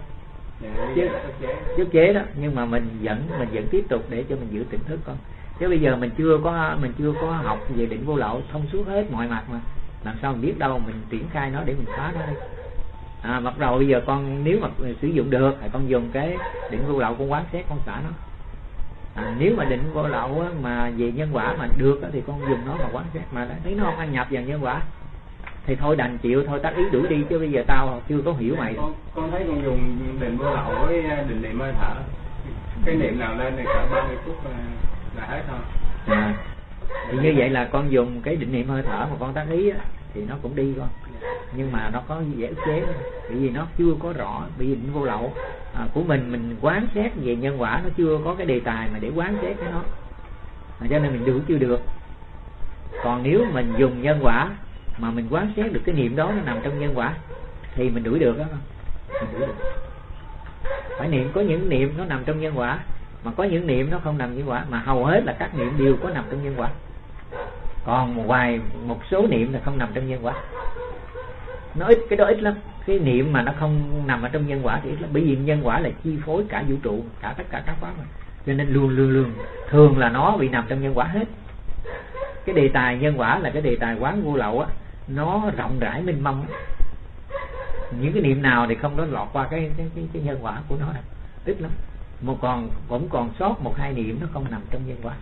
Chứ chế đó, nhưng mà mình vẫn tiếp tục để cho mình giữ tỉnh thức con. Chứ bây giờ mình chưa có học về định vô lậu thông suốt hết mọi mặt mà làm sao mình biết đâu mình triển khai nó để mình phá nó đi. Bắt đầu bây giờ con nếu mà sử dụng được thì con dùng cái định vô lậu con quán xét con xả nó. Nếu mà định vô lậu mà về nhân quả mà được thì con dùng nó mà quán xét, mà thấy nó không ăn nhập vào nhân quả thì thôi đành chịu thôi, tác ý đuổi đi, chứ bây giờ tao chưa có hiểu mày. Con thấy con dùng định vô lậu với định niệm hơi thở, cái niệm nào lên thì cỡ 30 phút là hết thôi. Thì như vậy là con dùng cái định niệm hơi thở mà con tác ý thì nó cũng đi con, nhưng mà nó có dễ ức chế, bởi vì nó chưa có rõ. Bởi vì định vô lậu của mình quán xét về nhân quả, nó chưa có cái đề tài mà để quán xét cái nó, cho nên mình chưa được. Còn nếu mình dùng nhân quả mà mình quán xét được cái niệm đó nó nằm trong nhân quả thì mình đuổi được đó. Mình đuổi được. Phải niệm, có những niệm nó nằm trong nhân quả, mà có những niệm nó không nằm nhân quả, mà hầu hết là các niệm đều có nằm trong nhân quả. Còn ngoài một số niệm là không nằm trong nhân quả. Nó ít, cái đó ít lắm. Cái niệm mà nó không nằm ở trong nhân quả thì ít lắm, bởi vì nhân quả là chi phối cả vũ trụ, cả tất cả các pháp mà. Cho nên luôn thường là nó bị nằm trong nhân quả hết. Cái đề tài nhân quả là cái đề tài quán vô lậu á, nó rộng rãi mênh mông. Những cái niệm nào thì không có lọt qua cái nhân quả của nó, ít lắm. Vẫn còn sót 1-2 niệm nó không nằm trong nhân quả.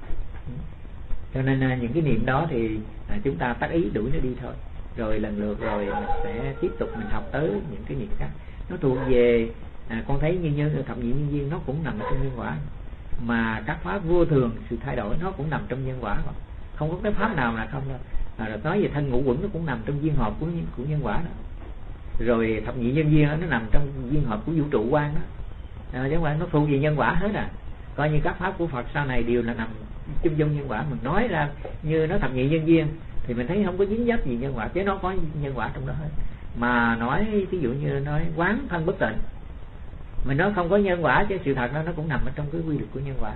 Cho nên những cái niệm đó thì chúng ta tác ý đuổi nó đi thôi, rồi lần lượt rồi mình sẽ tiếp tục mình học tới những cái niệm khác. Nó thuộc về con thấy như thập nhị nhân duyên nó cũng nằm ở trong nhân quả, mà các pháp vô thường sự thay đổi nó cũng nằm trong nhân quả, không có cái pháp nào là không đâu. Rồi nói về thân ngũ quẩn nó cũng nằm trong duyên hợp của nhân quả đó. Rồi thập nhị nhân duyên nó nằm trong duyên hợp của vũ trụ quan đó. Chứ không phải nó thuộc về nhân quả hết Coi như các pháp của Phật sau này đều là nằm chung nhân quả. Mình nói ra như nó thập nhị nhân duyên thì mình thấy không có dính dấp gì nhân quả, chứ nó có nhân quả trong đó hết. Mà nói ví dụ như nói quán thân bất tịnh, mình nói không có nhân quả, chứ sự thật nó cũng nằm ở trong cái quy luật của nhân quả.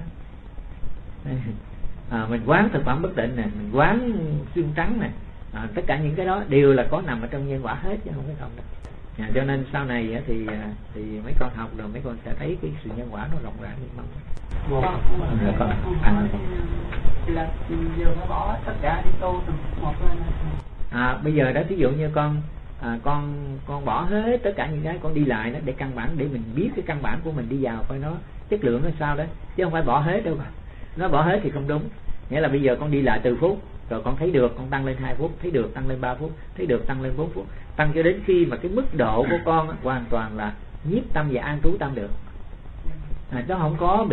Mình quán thực phẩm bất tịnh này, mình quán xương trắng này, tất cả những cái đó đều là có nằm ở trong nhân quả hết, chứ không phải không đâu. Cho nên sau này thì mấy con học rồi mấy con sẽ thấy cái sự nhân quả nó rộng rãi như mong. Là giờ phải bỏ tất cả đi tu một lên. Bây giờ đó ví dụ như con bỏ hết tất cả những cái con đi lại đó để căn bản, để mình biết cái căn bản của mình đi vào coi nó chất lượng nó sao đấy, chứ không phải bỏ hết đâu. Nó bỏ hết thì không đúng. Nghĩa là bây giờ con đi lại từ phút rồi con thấy được, con tăng lên 2 phút, thấy được tăng lên 3 phút, thấy được tăng lên 4 phút, tăng cho đến khi mà cái mức độ của con hoàn toàn là nhiếp tâm và an trú tâm được. Nó không có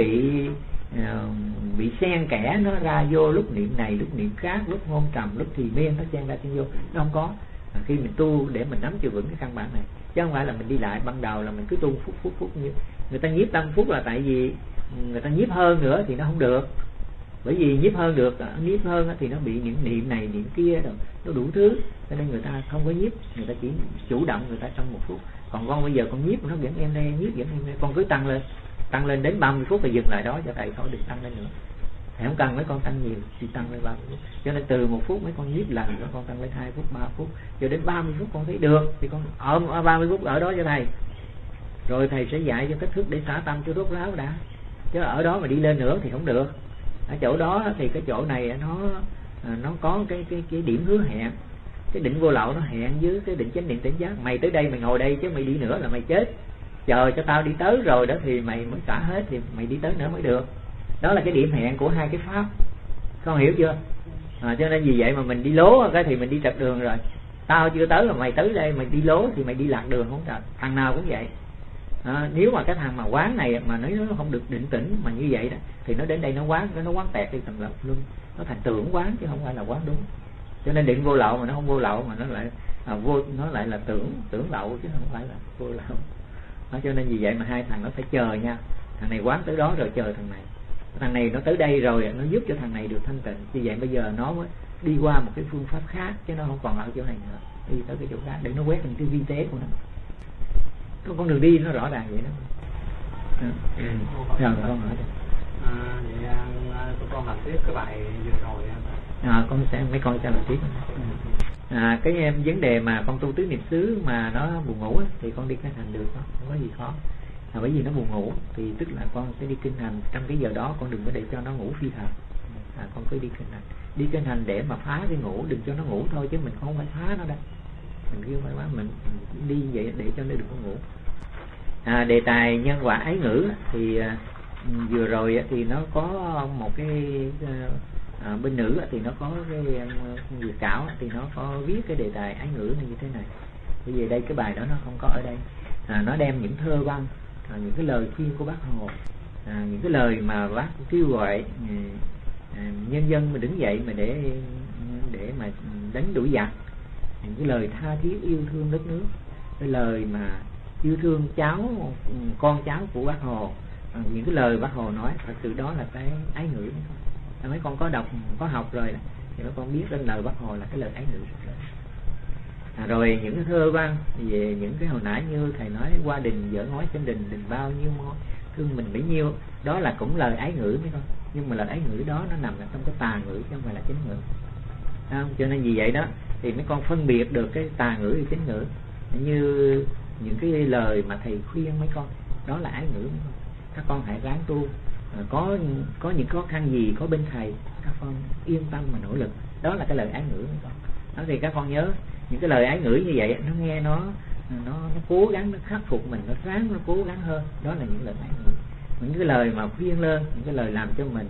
bị xen kẽ nó ra vô lúc niệm này, lúc niệm khác, lúc ngôn trầm, lúc thì miên nó xen ra xen vô, nó không có. Khi mình tu để mình nắm cho vững cái căn bản này, chứ không phải là mình đi lại ban đầu là mình cứ tu phút như người ta nhiếp tâm phút, là tại vì người ta nhiếp hơn nữa thì nó không được. Bởi vì nhiếp hơn thì nó bị những niệm này niệm kia rồi nó đủ thứ, cho nên người ta không có nhiếp, người ta chỉ chủ động người ta trong 1 phút. Còn con bây giờ con nhiếp nó vẫn em đây, nhiếp vẫn em đây, con cứ tăng lên đến 30 phút rồi dừng lại đó cho thầy, thôi đừng tăng lên nữa. Thầy không cần mấy con tăng nhiều, chỉ tăng lên 30 phút. Cho nên từ 1 phút mấy con nhiếp lần nữa con tăng lên 2 phút, 3 phút, cho đến 30 phút con thấy được thì con ở 30 phút ở đó cho thầy. Rồi thầy sẽ dạy cho cách thức để xả tâm cho rốt ráo đã. Chứ ở đó mà đi lên nữa thì không được. Ở chỗ đó thì cái chỗ này nó có cái điểm hứa hẹn. Cái định vô lậu nó hẹn với cái định chánh niệm tỉnh giác. Mày tới đây mày ngồi đây chứ mày đi nữa là mày chết. Chờ cho tao đi tới rồi đó thì mày mới xả hết, thì mày đi tới nữa mới được. Đó là cái điểm hẹn của hai cái pháp. Con hiểu chưa? Cho nên vì vậy mà mình đi lố cái thì mình đi trật đường rồi. Tao chưa tới mà mày tới đây mày đi lố thì mày đi lạc đường không trời. Thằng nào cũng vậy. Nếu mà cái thằng mà quán này mà nó không được định tĩnh mà như vậy đó thì nó đến đây nó quán tẹt đi tầm lập luôn, nó thành tưởng quán chứ không phải là quán đúng. Cho nên định vô lậu mà nó không vô lậu mà nó lại là tưởng lậu chứ không phải là vô lậu. Cho nên vì vậy mà hai thằng nó phải chờ nha. Thằng này quán tới đó rồi chờ thằng này nó tới đây rồi nó giúp cho thằng này được thanh tịnh. Vì vậy bây giờ nó mới đi qua một cái phương pháp khác chứ nó không còn ở chỗ này nữa, đi tới cái chỗ khác để nó quét những cái vi tế của nó. Con đường đi nó rõ ràng vậy đó. Rồi con hỏi đi. Vậy tụi con làm tiếp cái bài vừa rồi. Mấy con sẽ làm tiếp. Cái vấn đề mà con tu tứ niệm xứ mà nó buồn ngủ thì con đi kinh hành được, không có gì khó. Bởi vì nó buồn ngủ thì tức là con sẽ đi kinh hành trong cái giờ đó, con đừng có để cho nó ngủ phi thường. Con cứ đi kinh hành để mà phá cái ngủ, đừng cho nó ngủ thôi chứ mình không phải phá nó đâu. Mình kêu phải mình đi vậy để cho nó đừng có ngủ. Đề tài nhân quả ái ngữ thì vừa rồi thì nó có một cái bên nữ thì nó có cái Việt Cảo thì nó có viết cái đề tài ái ngữ như thế này. Bây giờ đây cái bài đó nó không có ở đây. Nó đem những thơ văn, những cái lời khuyên của Bác Hồ, những cái lời mà Bác kêu gọi nhân dân mà đứng dậy mà để mà đánh đuổi giặc, những cái lời tha thiết yêu thương đất nước, cái lời mà yêu thương con cháu của Bác Hồ, những cái lời Bác Hồ nói thật sự đó là cái ái ngữ. Mấy con có học rồi thì mấy con biết đến lời Bác Hồ là cái lời ái ngữ rất lớn. Rồi những cái thơ văn về những cái hồi nãy như thầy nói, qua đình dở ngói trên đình, đình bao nhiêu mối thương mình bấy nhiêu, đó là cũng lời ái ngữ mấy con. Nhưng mà lời ái ngữ đó nó nằm ở trong cái tà ngữ chứ không phải là chánh ngữ. Cho nên vì vậy đó thì mấy con phân biệt được cái tà ngữ và chánh ngữ. Như những cái lời mà thầy khuyên mấy con đó là ái ngữ. Các con hãy ráng tu, có những khó khăn gì có bên thầy, các con yên tâm mà nỗ lực, đó là cái lời ái ngữ mấy con. Đó thì các con nhớ những cái lời ái ngữ như vậy, nó nghe nó cố gắng nó khắc phục mình, nó ráng nó cố gắng hơn, đó là những lời ái ngữ. Những cái lời mà khuyên lên, những cái lời làm cho mình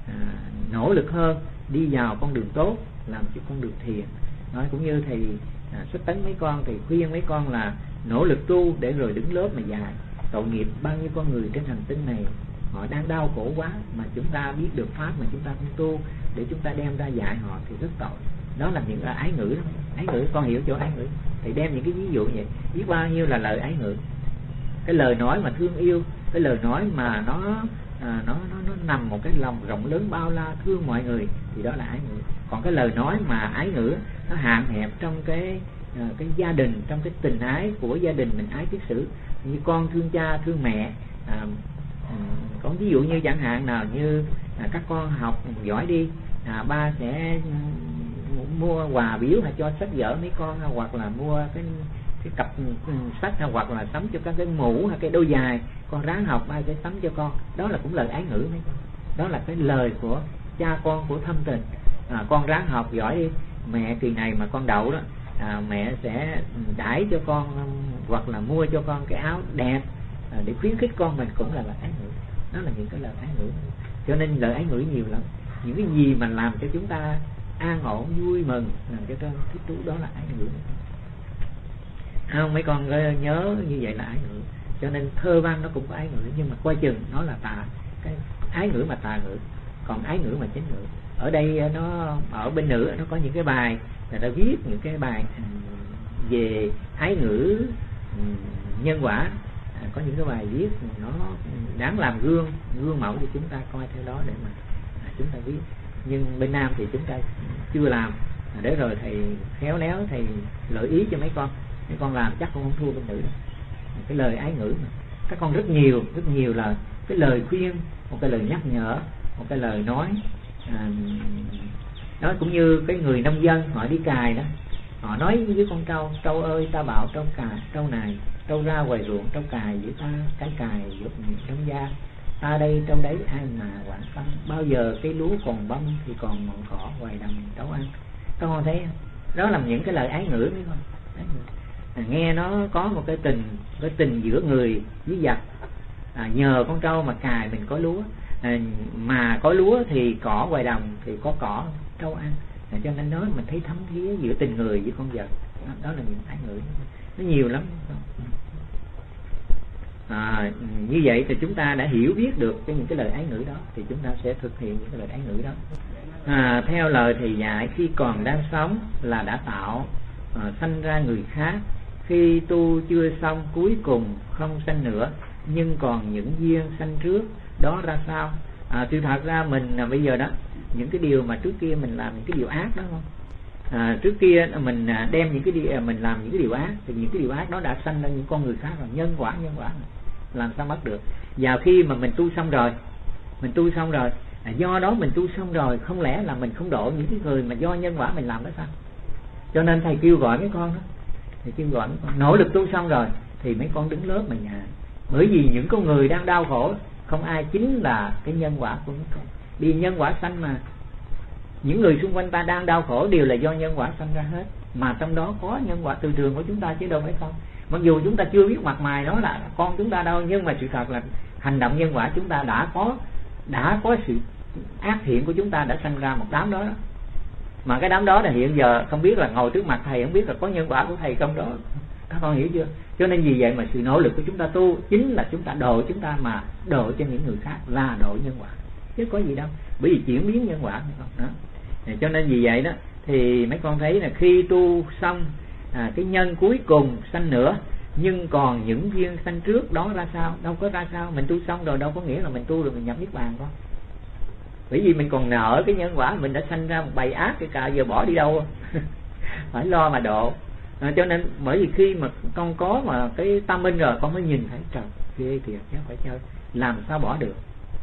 nỗ lực hơn, đi vào con đường tốt, làm cho con đường thiền. Nói cũng như thầy xuất tấn mấy con thì khuyên mấy con là nỗ lực tu để rồi đứng lớp mà dạy. Tội nghiệp bao nhiêu con người trên hành tinh này họ đang đau khổ quá mà chúng ta biết được pháp mà chúng ta không tu để chúng ta đem ra dạy họ thì rất tội. Đó là những ái ngữ đó. Ái ngữ con hiểu chỗ ái ngữ thì đem những cái ví dụ vậy, biết bao nhiêu là lời ái ngữ. Cái lời nói mà thương yêu, cái lời nói mà nó nằm một cái lòng rộng lớn bao la thương mọi người thì đó là ái ngữ. Còn cái lời nói mà ái ngữ nó hạn hẹp trong cái gia đình, trong cái tình ái của gia đình mình ái thiết xử, như con thương cha thương mẹ. Còn ví dụ như chẳng hạn nào như các con học giỏi đi, ba sẽ mua quà biếu hay cho sách vở mấy con, hoặc là mua cái cặp sách hoặc là sắm cho các cái mũ hay cái đôi giày, con ráng học ai sẽ sắm cho con. Đó là cũng lời ái ngữ mấy con. Đó là cái lời của cha con, của thâm tình. Con ráng học giỏi đi, mẹ kỳ này mà con đậu đó, mẹ sẽ đãi cho con hoặc là mua cho con cái áo đẹp để khuyến khích con mình, cũng là lời ái ngữ. Đó là những cái lời ái ngữ. Cho nên lời ái ngữ nhiều lắm. Những cái gì mà làm cho chúng ta an ổn, vui mừng, làm cho con thích thú, đó là ái ngữ. Không, mấy con nhớ như vậy là ái ngữ. Cho nên thơ văn nó cũng có ái ngữ, nhưng mà coi chừng nó là tà, cái ái ngữ mà tà ngữ, còn ái ngữ mà chính ngữ. Ở đây nó ở bên nữ nó có những cái bài người ta viết những cái bài về ái ngữ nhân quả, có những cái bài viết nó đáng làm gương mẫu để chúng ta coi theo đó để mà chúng ta viết. Nhưng bên Nam thì chúng ta chưa làm, để rồi thầy khéo léo thầy gợi ý cho mấy con làm chắc cũng không thua bên nữ đâu. Cái lời ái ngữ mà các con rất nhiều là cái lời khuyên, một cái lời nhắc nhở, một cái lời nói. Đó cũng như cái người nông dân họ đi cày đó, họ nói với con trâu ơi ta bảo trâu cày, trâu này trâu ra ngoài ruộng, trâu cày giữa ta, cái cày giúp nông gia, ta đây trâu đấy ai mà quản tâm, bao giờ cái lúa còn bông thì còn ngọn cỏ ngoài đầm trâu ăn. Các con thấy đó là những cái lời ái ngữ mấy con. Nghe nó có một cái tình giữa người với vật. Nhờ con trâu mà cày mình có lúa, mà có lúa thì cỏ ngoài đồng thì có cỏ trâu ăn. Cho nên nói mình thấy thấm thía giữa tình người với con vật. Đó là những ái ngữ, nó nhiều lắm. Như vậy thì chúng ta đã hiểu biết được những cái lời ái ngữ đó, thì chúng ta sẽ thực hiện những cái lời ái ngữ đó. Theo lời thầy dạy, khi còn đang sống là đã tạo sanh ra người khác, khi tu chưa xong cuối cùng không sanh nữa, nhưng còn những duyên sanh trước đó ra sao? Thì thật ra mình bây giờ đó, những cái điều mà trước kia mình làm những cái điều ác đó không? Trước kia mình đem những cái điều mình làm những cái điều ác, thì những cái điều ác đó đã sanh ra những con người khác rồi, nhân quả làm sao mất được. Vào khi mà mình tu xong rồi, do đó mình tu xong rồi, không lẽ là mình không độ những cái người mà do nhân quả mình làm đó sao? Cho nên thầy kêu gọi mấy con đó, thầy kêu gọi mấy con nỗ lực tu xong rồi thì mấy con đứng lớp mà nhà. Bởi vì những con người đang đau khổ không ai chính là cái nhân quả của mấy con. Vì nhân quả sanh mà, những người xung quanh ta đang đau khổ đều là do nhân quả sanh ra hết. Mà trong đó có nhân quả từ trường của chúng ta chứ đâu phải không. Mặc dù chúng ta chưa biết mặt mày đó là con chúng ta đâu, nhưng mà sự thật là hành động nhân quả chúng ta đã có sự ác thiện của chúng ta đã sanh ra một đám đó. Mà cái đám đó là hiện giờ không biết là ngồi trước mặt thầy, không biết là có nhân quả của thầy trong đó. Các con hiểu chưa? Cho nên vì vậy mà sự nỗ lực của chúng ta tu chính là chúng ta độ chúng ta, mà độ cho những người khác là độ nhân quả, chứ có gì đâu. Bởi vì chuyển biến nhân quả đó. Cho nên vì vậy đó thì mấy con thấy là khi tu xong cái nhân cuối cùng sanh nữa, nhưng còn những duyên sanh trước đó ra sao? Đâu có ra sao. Mình tu xong rồi đâu có nghĩa là mình tu rồi mình nhập niết bàn con. Bởi vì mình còn nợ cái nhân quả, mình đã sanh ra một bầy ác cái cả, giờ bỏ đi đâu phải lo mà độ. Cho nên bởi vì khi mà con có mà cái tâm minh rồi, con mới nhìn thấy trời ghê kìa, chứ phải chơi, làm sao bỏ được.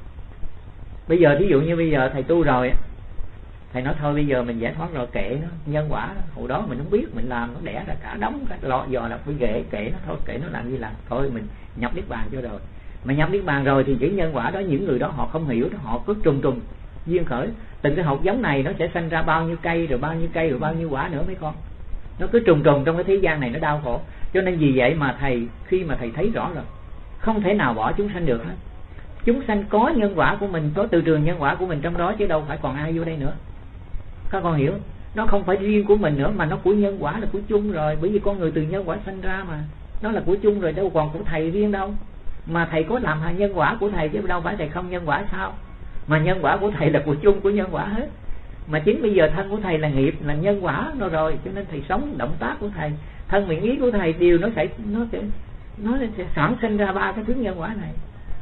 Bây giờ thí dụ như bây giờ thầy tu rồi, thầy nói thôi bây giờ mình giải thoát rồi, kệ nó, nhân quả đó. Hồi đó mình không biết, mình làm nó đẻ ra cả đống cái lọ dò là phải kệ nó thôi, kệ nó làm gì làm, thôi mình nhập niết bàn cho rồi. Mà nhập niết bàn rồi thì cái nhân quả đó những người đó họ không hiểu đó, họ cứ trùng duyên khởi. Từng cái hột giống này nó sẽ sanh ra bao nhiêu cây rồi bao nhiêu cây rồi bao nhiêu quả nữa mấy con. Nó cứ trùng trong cái thế gian này, nó đau khổ. Cho nên vì vậy mà thầy, khi mà thầy thấy rõ rồi, không thể nào bỏ chúng sanh được hết. Chúng sanh có nhân quả của mình, có từ trường nhân quả của mình trong đó, chứ đâu phải còn ai vô đây nữa. Các con hiểu? Nó không phải riêng của mình nữa, mà nó của nhân quả, là của chung rồi. Bởi vì con người từ nhân quả sanh ra mà, nó là của chung rồi, đâu còn của thầy riêng đâu. Mà thầy có làm hại nhân quả của thầy chứ đâu phải thầy không nhân quả sao? Mà nhân quả của thầy là của chung của nhân quả hết. Mà chính bây giờ thân của thầy là nghiệp, là nhân quả nó rồi, cho nên thầy sống động tác của thầy, thân miệng ý của thầy đều nó sẽ sản sinh ra ba cái thứ nhân quả này.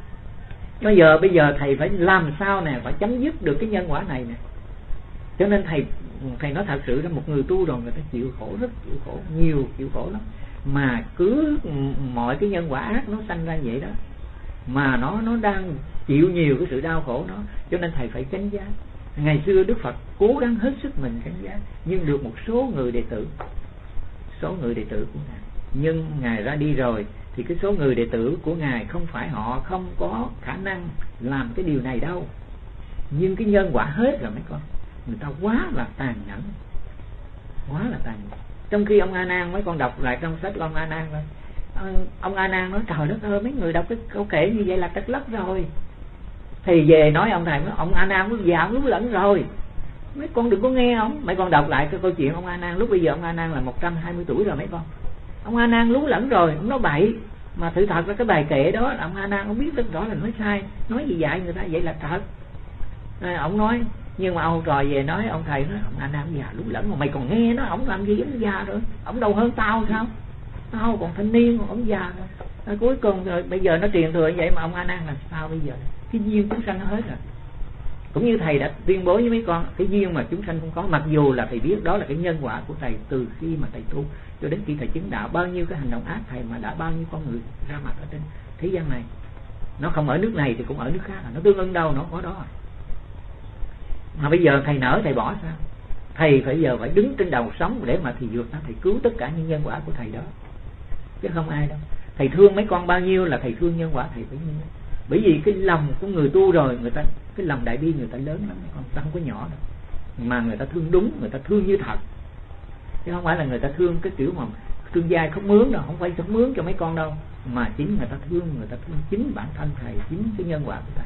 Bây giờ thầy phải làm sao nè, phải chấm dứt được cái nhân quả này nè. Cho nên thầy nói thật sự là một người tu rồi người ta chịu khổ, rất chịu khổ, nhiều chịu khổ lắm. Mà cứ mọi cái nhân quả ác nó sanh ra vậy đó, mà nó đang chịu nhiều cái sự đau khổ đó. Cho nên thầy phải chánh giác. Ngày xưa Đức Phật cố gắng hết sức mình chánh giác, nhưng được một số người đệ tử của Ngài nhưng ngài ra đi rồi thì cái số người đệ tử của ngài không phải họ không có khả năng làm cái điều này đâu, nhưng cái nhân quả hết rồi mấy con. Người ta quá là tàn nhẫn, quá là tàn nhẫn. Trong khi ông A Nan, mấy con đọc lại trong sách của ông A Nan rồi, ông A Nan nói trời đất ơi, mấy người đọc cái câu kể như vậy là trật lất rồi. Thì về nói ông thầy, ông A Nan lúc già lúc lẫn rồi, mấy con đừng có nghe ông. Mấy con đọc lại cái câu chuyện ông A Nan lúc bây giờ. Ông A Nan là 120 tuổi rồi mấy con. Ông A Nan lú lẫn rồi, ông nói bậy. Mà sự thật là cái bài kệ đó là ông A Nan ông biết rất rõ là nói sai, nói gì dạy người ta vậy là thật. Ông nói, nhưng mà ông trò về nói ông thầy nói ông A Nan già lú lẫn mà mày còn nghe nó, ông làm gì ông già rồi, ông đâu hơn tao sao? Tao còn thanh niên, ông già rồi. Cuối cùng rồi bây giờ nó truyền thừa vậy mà ông A Nan làm sao bây giờ? Cái duyên chúng sanh nó hết rồi. Cũng như thầy đã tuyên bố với mấy con, cái duyên mà chúng sanh không có, mặc dù là thầy biết đó là cái nhân quả của thầy từ khi mà thầy tu cho đến khi thầy chứng đạo. Bao nhiêu cái hành động ác thầy mà đã bao nhiêu con người ra mặt ở trên thế gian này, nó không ở nước này thì cũng ở nước khác, nó tương ưng đâu nó có đó. Mà bây giờ thầy nỡ thầy bỏ sao? Thầy phải giờ phải đứng trên đầu sóng để mà thì vượt ra, thầy cứu tất cả những nhân quả của thầy đó, chứ không ai đâu. Thầy thương mấy con bao nhiêu là thầy thương nhân quả thầy bấy nhiêu. Bởi vì cái lòng của người tu rồi, người ta cái lòng đại bi người ta lớn lắm, còn ta không có nhỏ đâu. Mà người ta thương đúng, người ta thương như thật, chứ không phải là người ta thương cái kiểu mà thương dai khóc mướn đâu, không phải khóc mướn cho mấy con đâu, mà chính người ta thương chính bản thân thầy, chính cái nhân quả của thầy.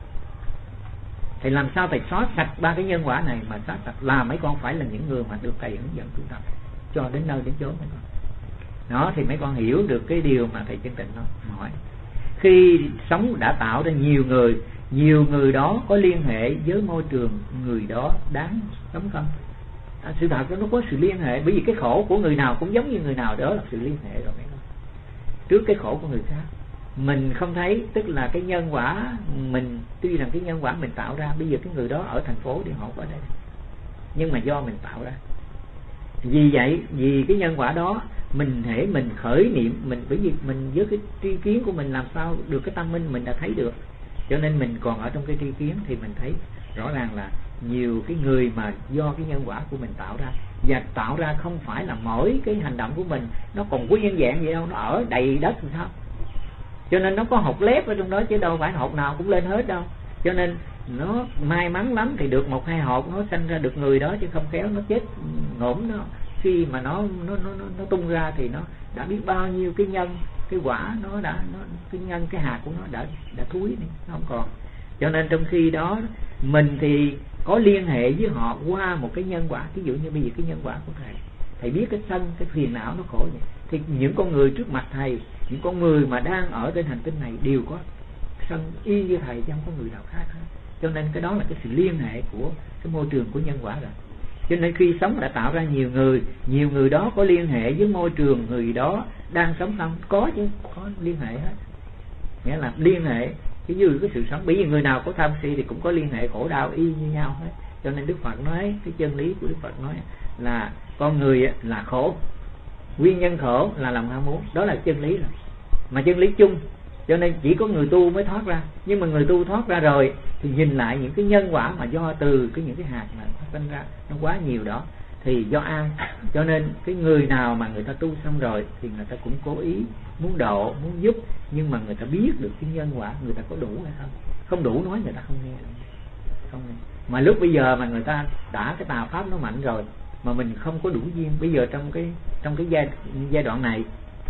Thầy làm sao thầy xóa sạch ba cái nhân quả này, mà xóa sạch là mấy con phải là những người mà được thầy hướng dẫn tu tập cho đến nơi đến chốn mấy con. Đó thì mấy con hiểu được cái điều mà thầy chân tình nó hỏi. Khi sống đã tạo ra nhiều người đó có liên hệ với môi trường người đó đáng sống không? Sự thật nó có sự liên hệ, bởi vì cái khổ của người nào cũng giống như người nào, đó là sự liên hệ rồi mấy con. Trước cái khổ của người khác mình không thấy, tức là cái nhân quả mình, tuy rằng cái nhân quả mình tạo ra, bây giờ cái người đó ở thành phố thì họ có đây, nhưng mà do mình tạo ra. Vì vậy, vì cái nhân quả đó mình hễ mình khởi niệm mình, bởi vì mình với cái tri kiến của mình làm sao được cái tâm minh mình đã thấy được, cho nên mình còn ở trong cái tri kiến thì mình thấy rõ ràng là nhiều cái người mà do cái nhân quả của mình tạo ra, và tạo ra không phải là mỗi cái hành động của mình nó còn nguyên vẹn vậy đâu, nó ở đầy đất thì sao, cho nên nó có hột lép ở trong đó chứ đâu phải hột nào cũng lên hết đâu. Cho nên nó may mắn lắm thì được 1-2 hột nó sanh ra được người đó, chứ không khéo nó chết ngổm. Nó khi mà nó tung ra thì nó đã biết bao nhiêu cái nhân, cái quả nó cái nhân, cái hạt của nó đã thúi đi, nó không còn. Cho nên trong khi đó mình thì có liên hệ với họ qua một cái nhân quả. Ví dụ như bây giờ cái nhân quả của thầy biết cái sân, cái phiền não nó khổ vậy, thì những con người trước mặt thầy, những con người mà đang ở trên hành tinh này đều có sân y như thầy, chứ không có người nào khác hết. Cho nên cái đó là cái sự liên hệ của cái môi trường của nhân quả rồi. Cho nên khi sống đã tạo ra nhiều người đó có liên hệ với môi trường người đó đang sống không? Có chứ, có liên hệ hết. Nghĩa là liên hệ cái dư cái sự sống. Bởi vì người nào có tham si thì cũng có liên hệ khổ đau y như nhau hết. Cho nên Đức Phật nói, cái chân lý của Đức Phật nói là con người là khổ, nguyên nhân khổ là lòng ham muốn. Đó là chân lý rồi, mà chân lý chung. Cho nên chỉ có người tu mới thoát ra. Nhưng mà người tu thoát ra rồi thì nhìn lại những cái nhân quả mà do từ những cái hạt mà phát sinh ra nó quá nhiều đó, thì do ai? Cho nên cái người nào mà người ta tu xong rồi thì người ta cũng cố ý muốn độ, muốn giúp, nhưng mà người ta biết được cái nhân quả người ta có đủ hay không. Không đủ nói người ta không nghe, không nghe. Mà lúc bây giờ mà người ta đã cái tà pháp nó mạnh rồi mà mình không có đủ duyên. Bây giờ trong cái giai đoạn này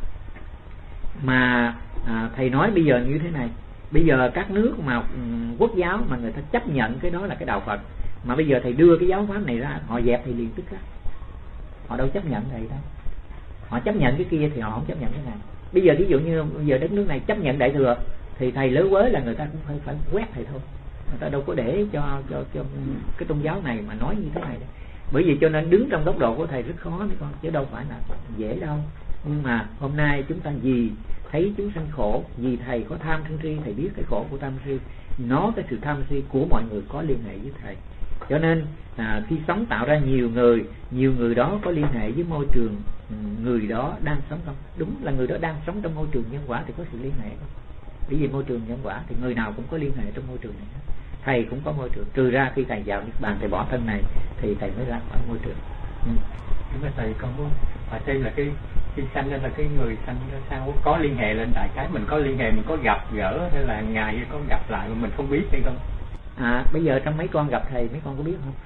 mà thầy nói bây giờ như thế này, bây giờ các nước mà quốc giáo mà người ta chấp nhận cái đó là cái đạo Phật, mà bây giờ thầy đưa cái giáo pháp này ra, họ dẹp thì liền tức khắc. Họ đâu chấp nhận thầy đâu. Họ chấp nhận cái kia thì họ không chấp nhận cái này. Bây giờ ví dụ như bây giờ đất nước này chấp nhận đại thừa thì thầy lới quới là người ta cũng phải quét thầy thôi. Người ta đâu có để cho cái tôn giáo này mà nói như thế này. Bởi vì cho nên đứng trong góc độ của thầy rất khó mấy con, chứ đâu phải là dễ đâu. Nhưng mà hôm nay chúng ta vì thấy chúng sanh khổ, vì thầy có tham sân si, thầy biết cái khổ của tham si, nó cái sự tham si của mọi người có liên hệ với thầy. Cho nên khi sống tạo ra nhiều người đó có liên hệ với môi trường người đó đang sống không? Đúng là người đó đang sống trong môi trường nhân quả thì có sự liên hệ không? Bởi vì môi trường nhân quả thì người nào cũng có liên hệ trong môi trường này. Thầy cũng có môi trường, trừ ra khi thầy vào Niết Bàn thầy bỏ thân này thì thầy mới ra khỏi môi trường. Nhưng mà thầy con muốn hỏi thêm là cái khi sanh ra là cái người sanh ra sao có liên hệ lên, đại khái mình có liên hệ, mình có gặp gỡ hay là ngày có gặp lại mà mình không biết hay không? Bây giờ trong mấy con gặp thầy mấy con có biết không?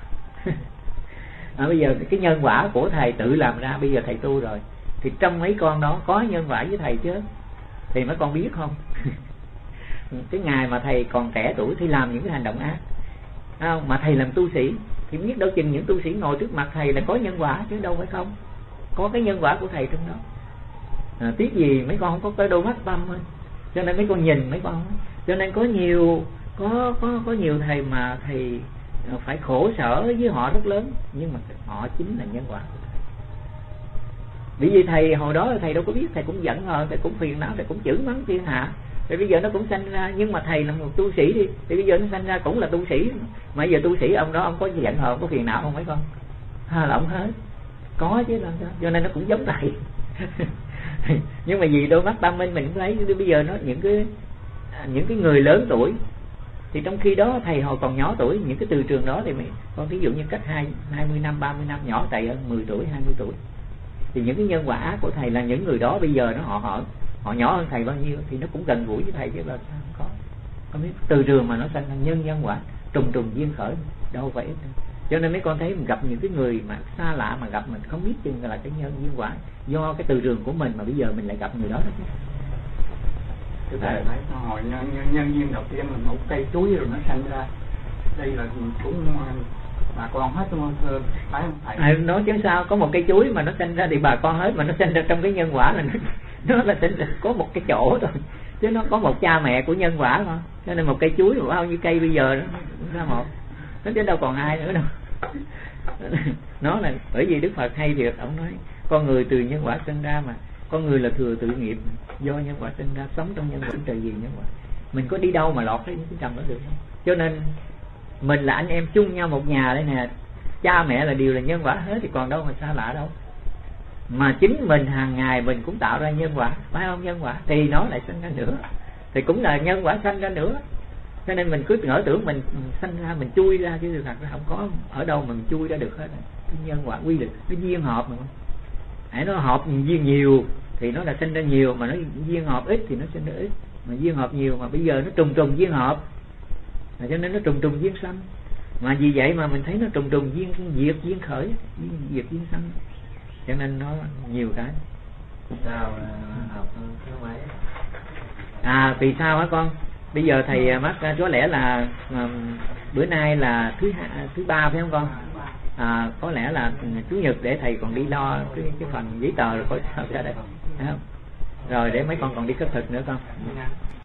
Bây giờ cái nhân quả của thầy tự làm ra, bây giờ thầy tu rồi thì trong mấy con đó có nhân quả với thầy chứ, thì mấy con biết không? Cái ngày mà thầy còn trẻ tuổi thì làm những cái hành động ác, không? Mà thầy làm tu sĩ thì biết đâu chừng những tu sĩ ngồi trước mặt thầy là có nhân quả chứ đâu phải không, có cái nhân quả của thầy trong đó. Tiếc gì mấy con không có cái đôi mắt tâm thôi, cho nên mấy con nhìn mấy con, cho nên có nhiều thầy mà thầy phải khổ sở với họ rất lớn, nhưng mà họ chính là nhân quả của thầy. Bởi vì thầy hồi đó thầy đâu có biết, thầy cũng giận hờn, thầy cũng phiền não, thầy cũng chửi mắng thiên hạ, thì bây giờ nó cũng sanh ra. Nhưng mà thầy là một tu sĩ đi, thì bây giờ nó sanh ra cũng là tu sĩ, mà bây giờ tu sĩ ông đó ông có giận hờn, có phiền não không mấy con? Là ông hết, có chứ làm sao, cho nên nó cũng giống thầy. Nhưng mà vì đôi mắt tâm minh mình cũng thấy bây giờ nó những cái người lớn tuổi, thì trong khi đó thầy hồi còn nhỏ tuổi, những cái từ trường đó thì con ví dụ như cách 20 năm 30 năm nhỏ thầy hơn 10 tuổi 20 tuổi, thì những cái nhân quả ác của thầy là những người đó bây giờ nó họ nhỏ hơn thầy bao nhiêu thì nó cũng gần gũi với thầy chứ là sao có biết từ trường mà nó sanh thành nhân quả trùng duyên khởi đâu phải ít. Cho nên mấy con thấy mình gặp những cái người mà xa lạ mà gặp mình không biết chừng là cái nhân duyên quả do cái từ trường của mình mà bây giờ mình lại gặp người đó. Thầy thấy hồi nhân duyên đầu tiên là một cây chuối rồi nó sanh ra, đây là cũng bà con hết đúng không? Phải không thầy? Nói chứ sao có một cây chuối mà nó sanh ra thì bà con hết, mà nó sanh ra trong cái nhân quả là nó là có một cái chỗ thôi, chứ nó có một cha mẹ của nhân quả mà. Cho nên một cây chuối mà bao nhiêu cây bây giờ nó ra một, nó chứ đâu còn ai nữa đâu. Nó là bởi vì Đức Phật hay thiệt, ông nói con người từ nhân quả sinh ra, mà con người là thừa tự nghiệp, do nhân quả sinh ra, sống trong nhân quả trời gì nhân quả. Mình có đi đâu mà lọt cái trầm đó được không? Cho nên mình là anh em chung nhau một nhà đây nè, cha mẹ là đều là nhân quả hết, thì còn đâu mà xa lạ đâu. Mà chính mình hàng ngày mình cũng tạo ra nhân quả, phải không? Nhân quả thì nó lại sinh ra nữa, thì cũng là nhân quả sanh ra nữa. Cho nên mình cứ ngỡ tưởng mình sanh ra mình chui ra, chứ thật ra không có ở đâu mà mình chui ra được hết. Cái nhân quả quy luật, cái duyên hợp mà hãy nó hợp duyên nhiều thì nó là sinh ra nhiều, mà nó duyên hợp ít thì nó sinh ra ít. Mà duyên hợp nhiều mà bây giờ nó trùng duyên hợp, cho nên nó trùng duyên sanh. Mà vì vậy mà mình thấy nó trùng duyên diệt duyên khởi, diệt duyên sanh, cho nên nó nhiều cái. Sao học thứ mấy? Vì sao hả con? Bây giờ thầy mắc có lẽ là bữa nay là thứ ba phải không con? Có lẽ là chủ nhật để thầy còn đi lo cái phần giấy tờ rồi có sao ra đây, không? Rồi để mấy con còn đi khất thực nữa con.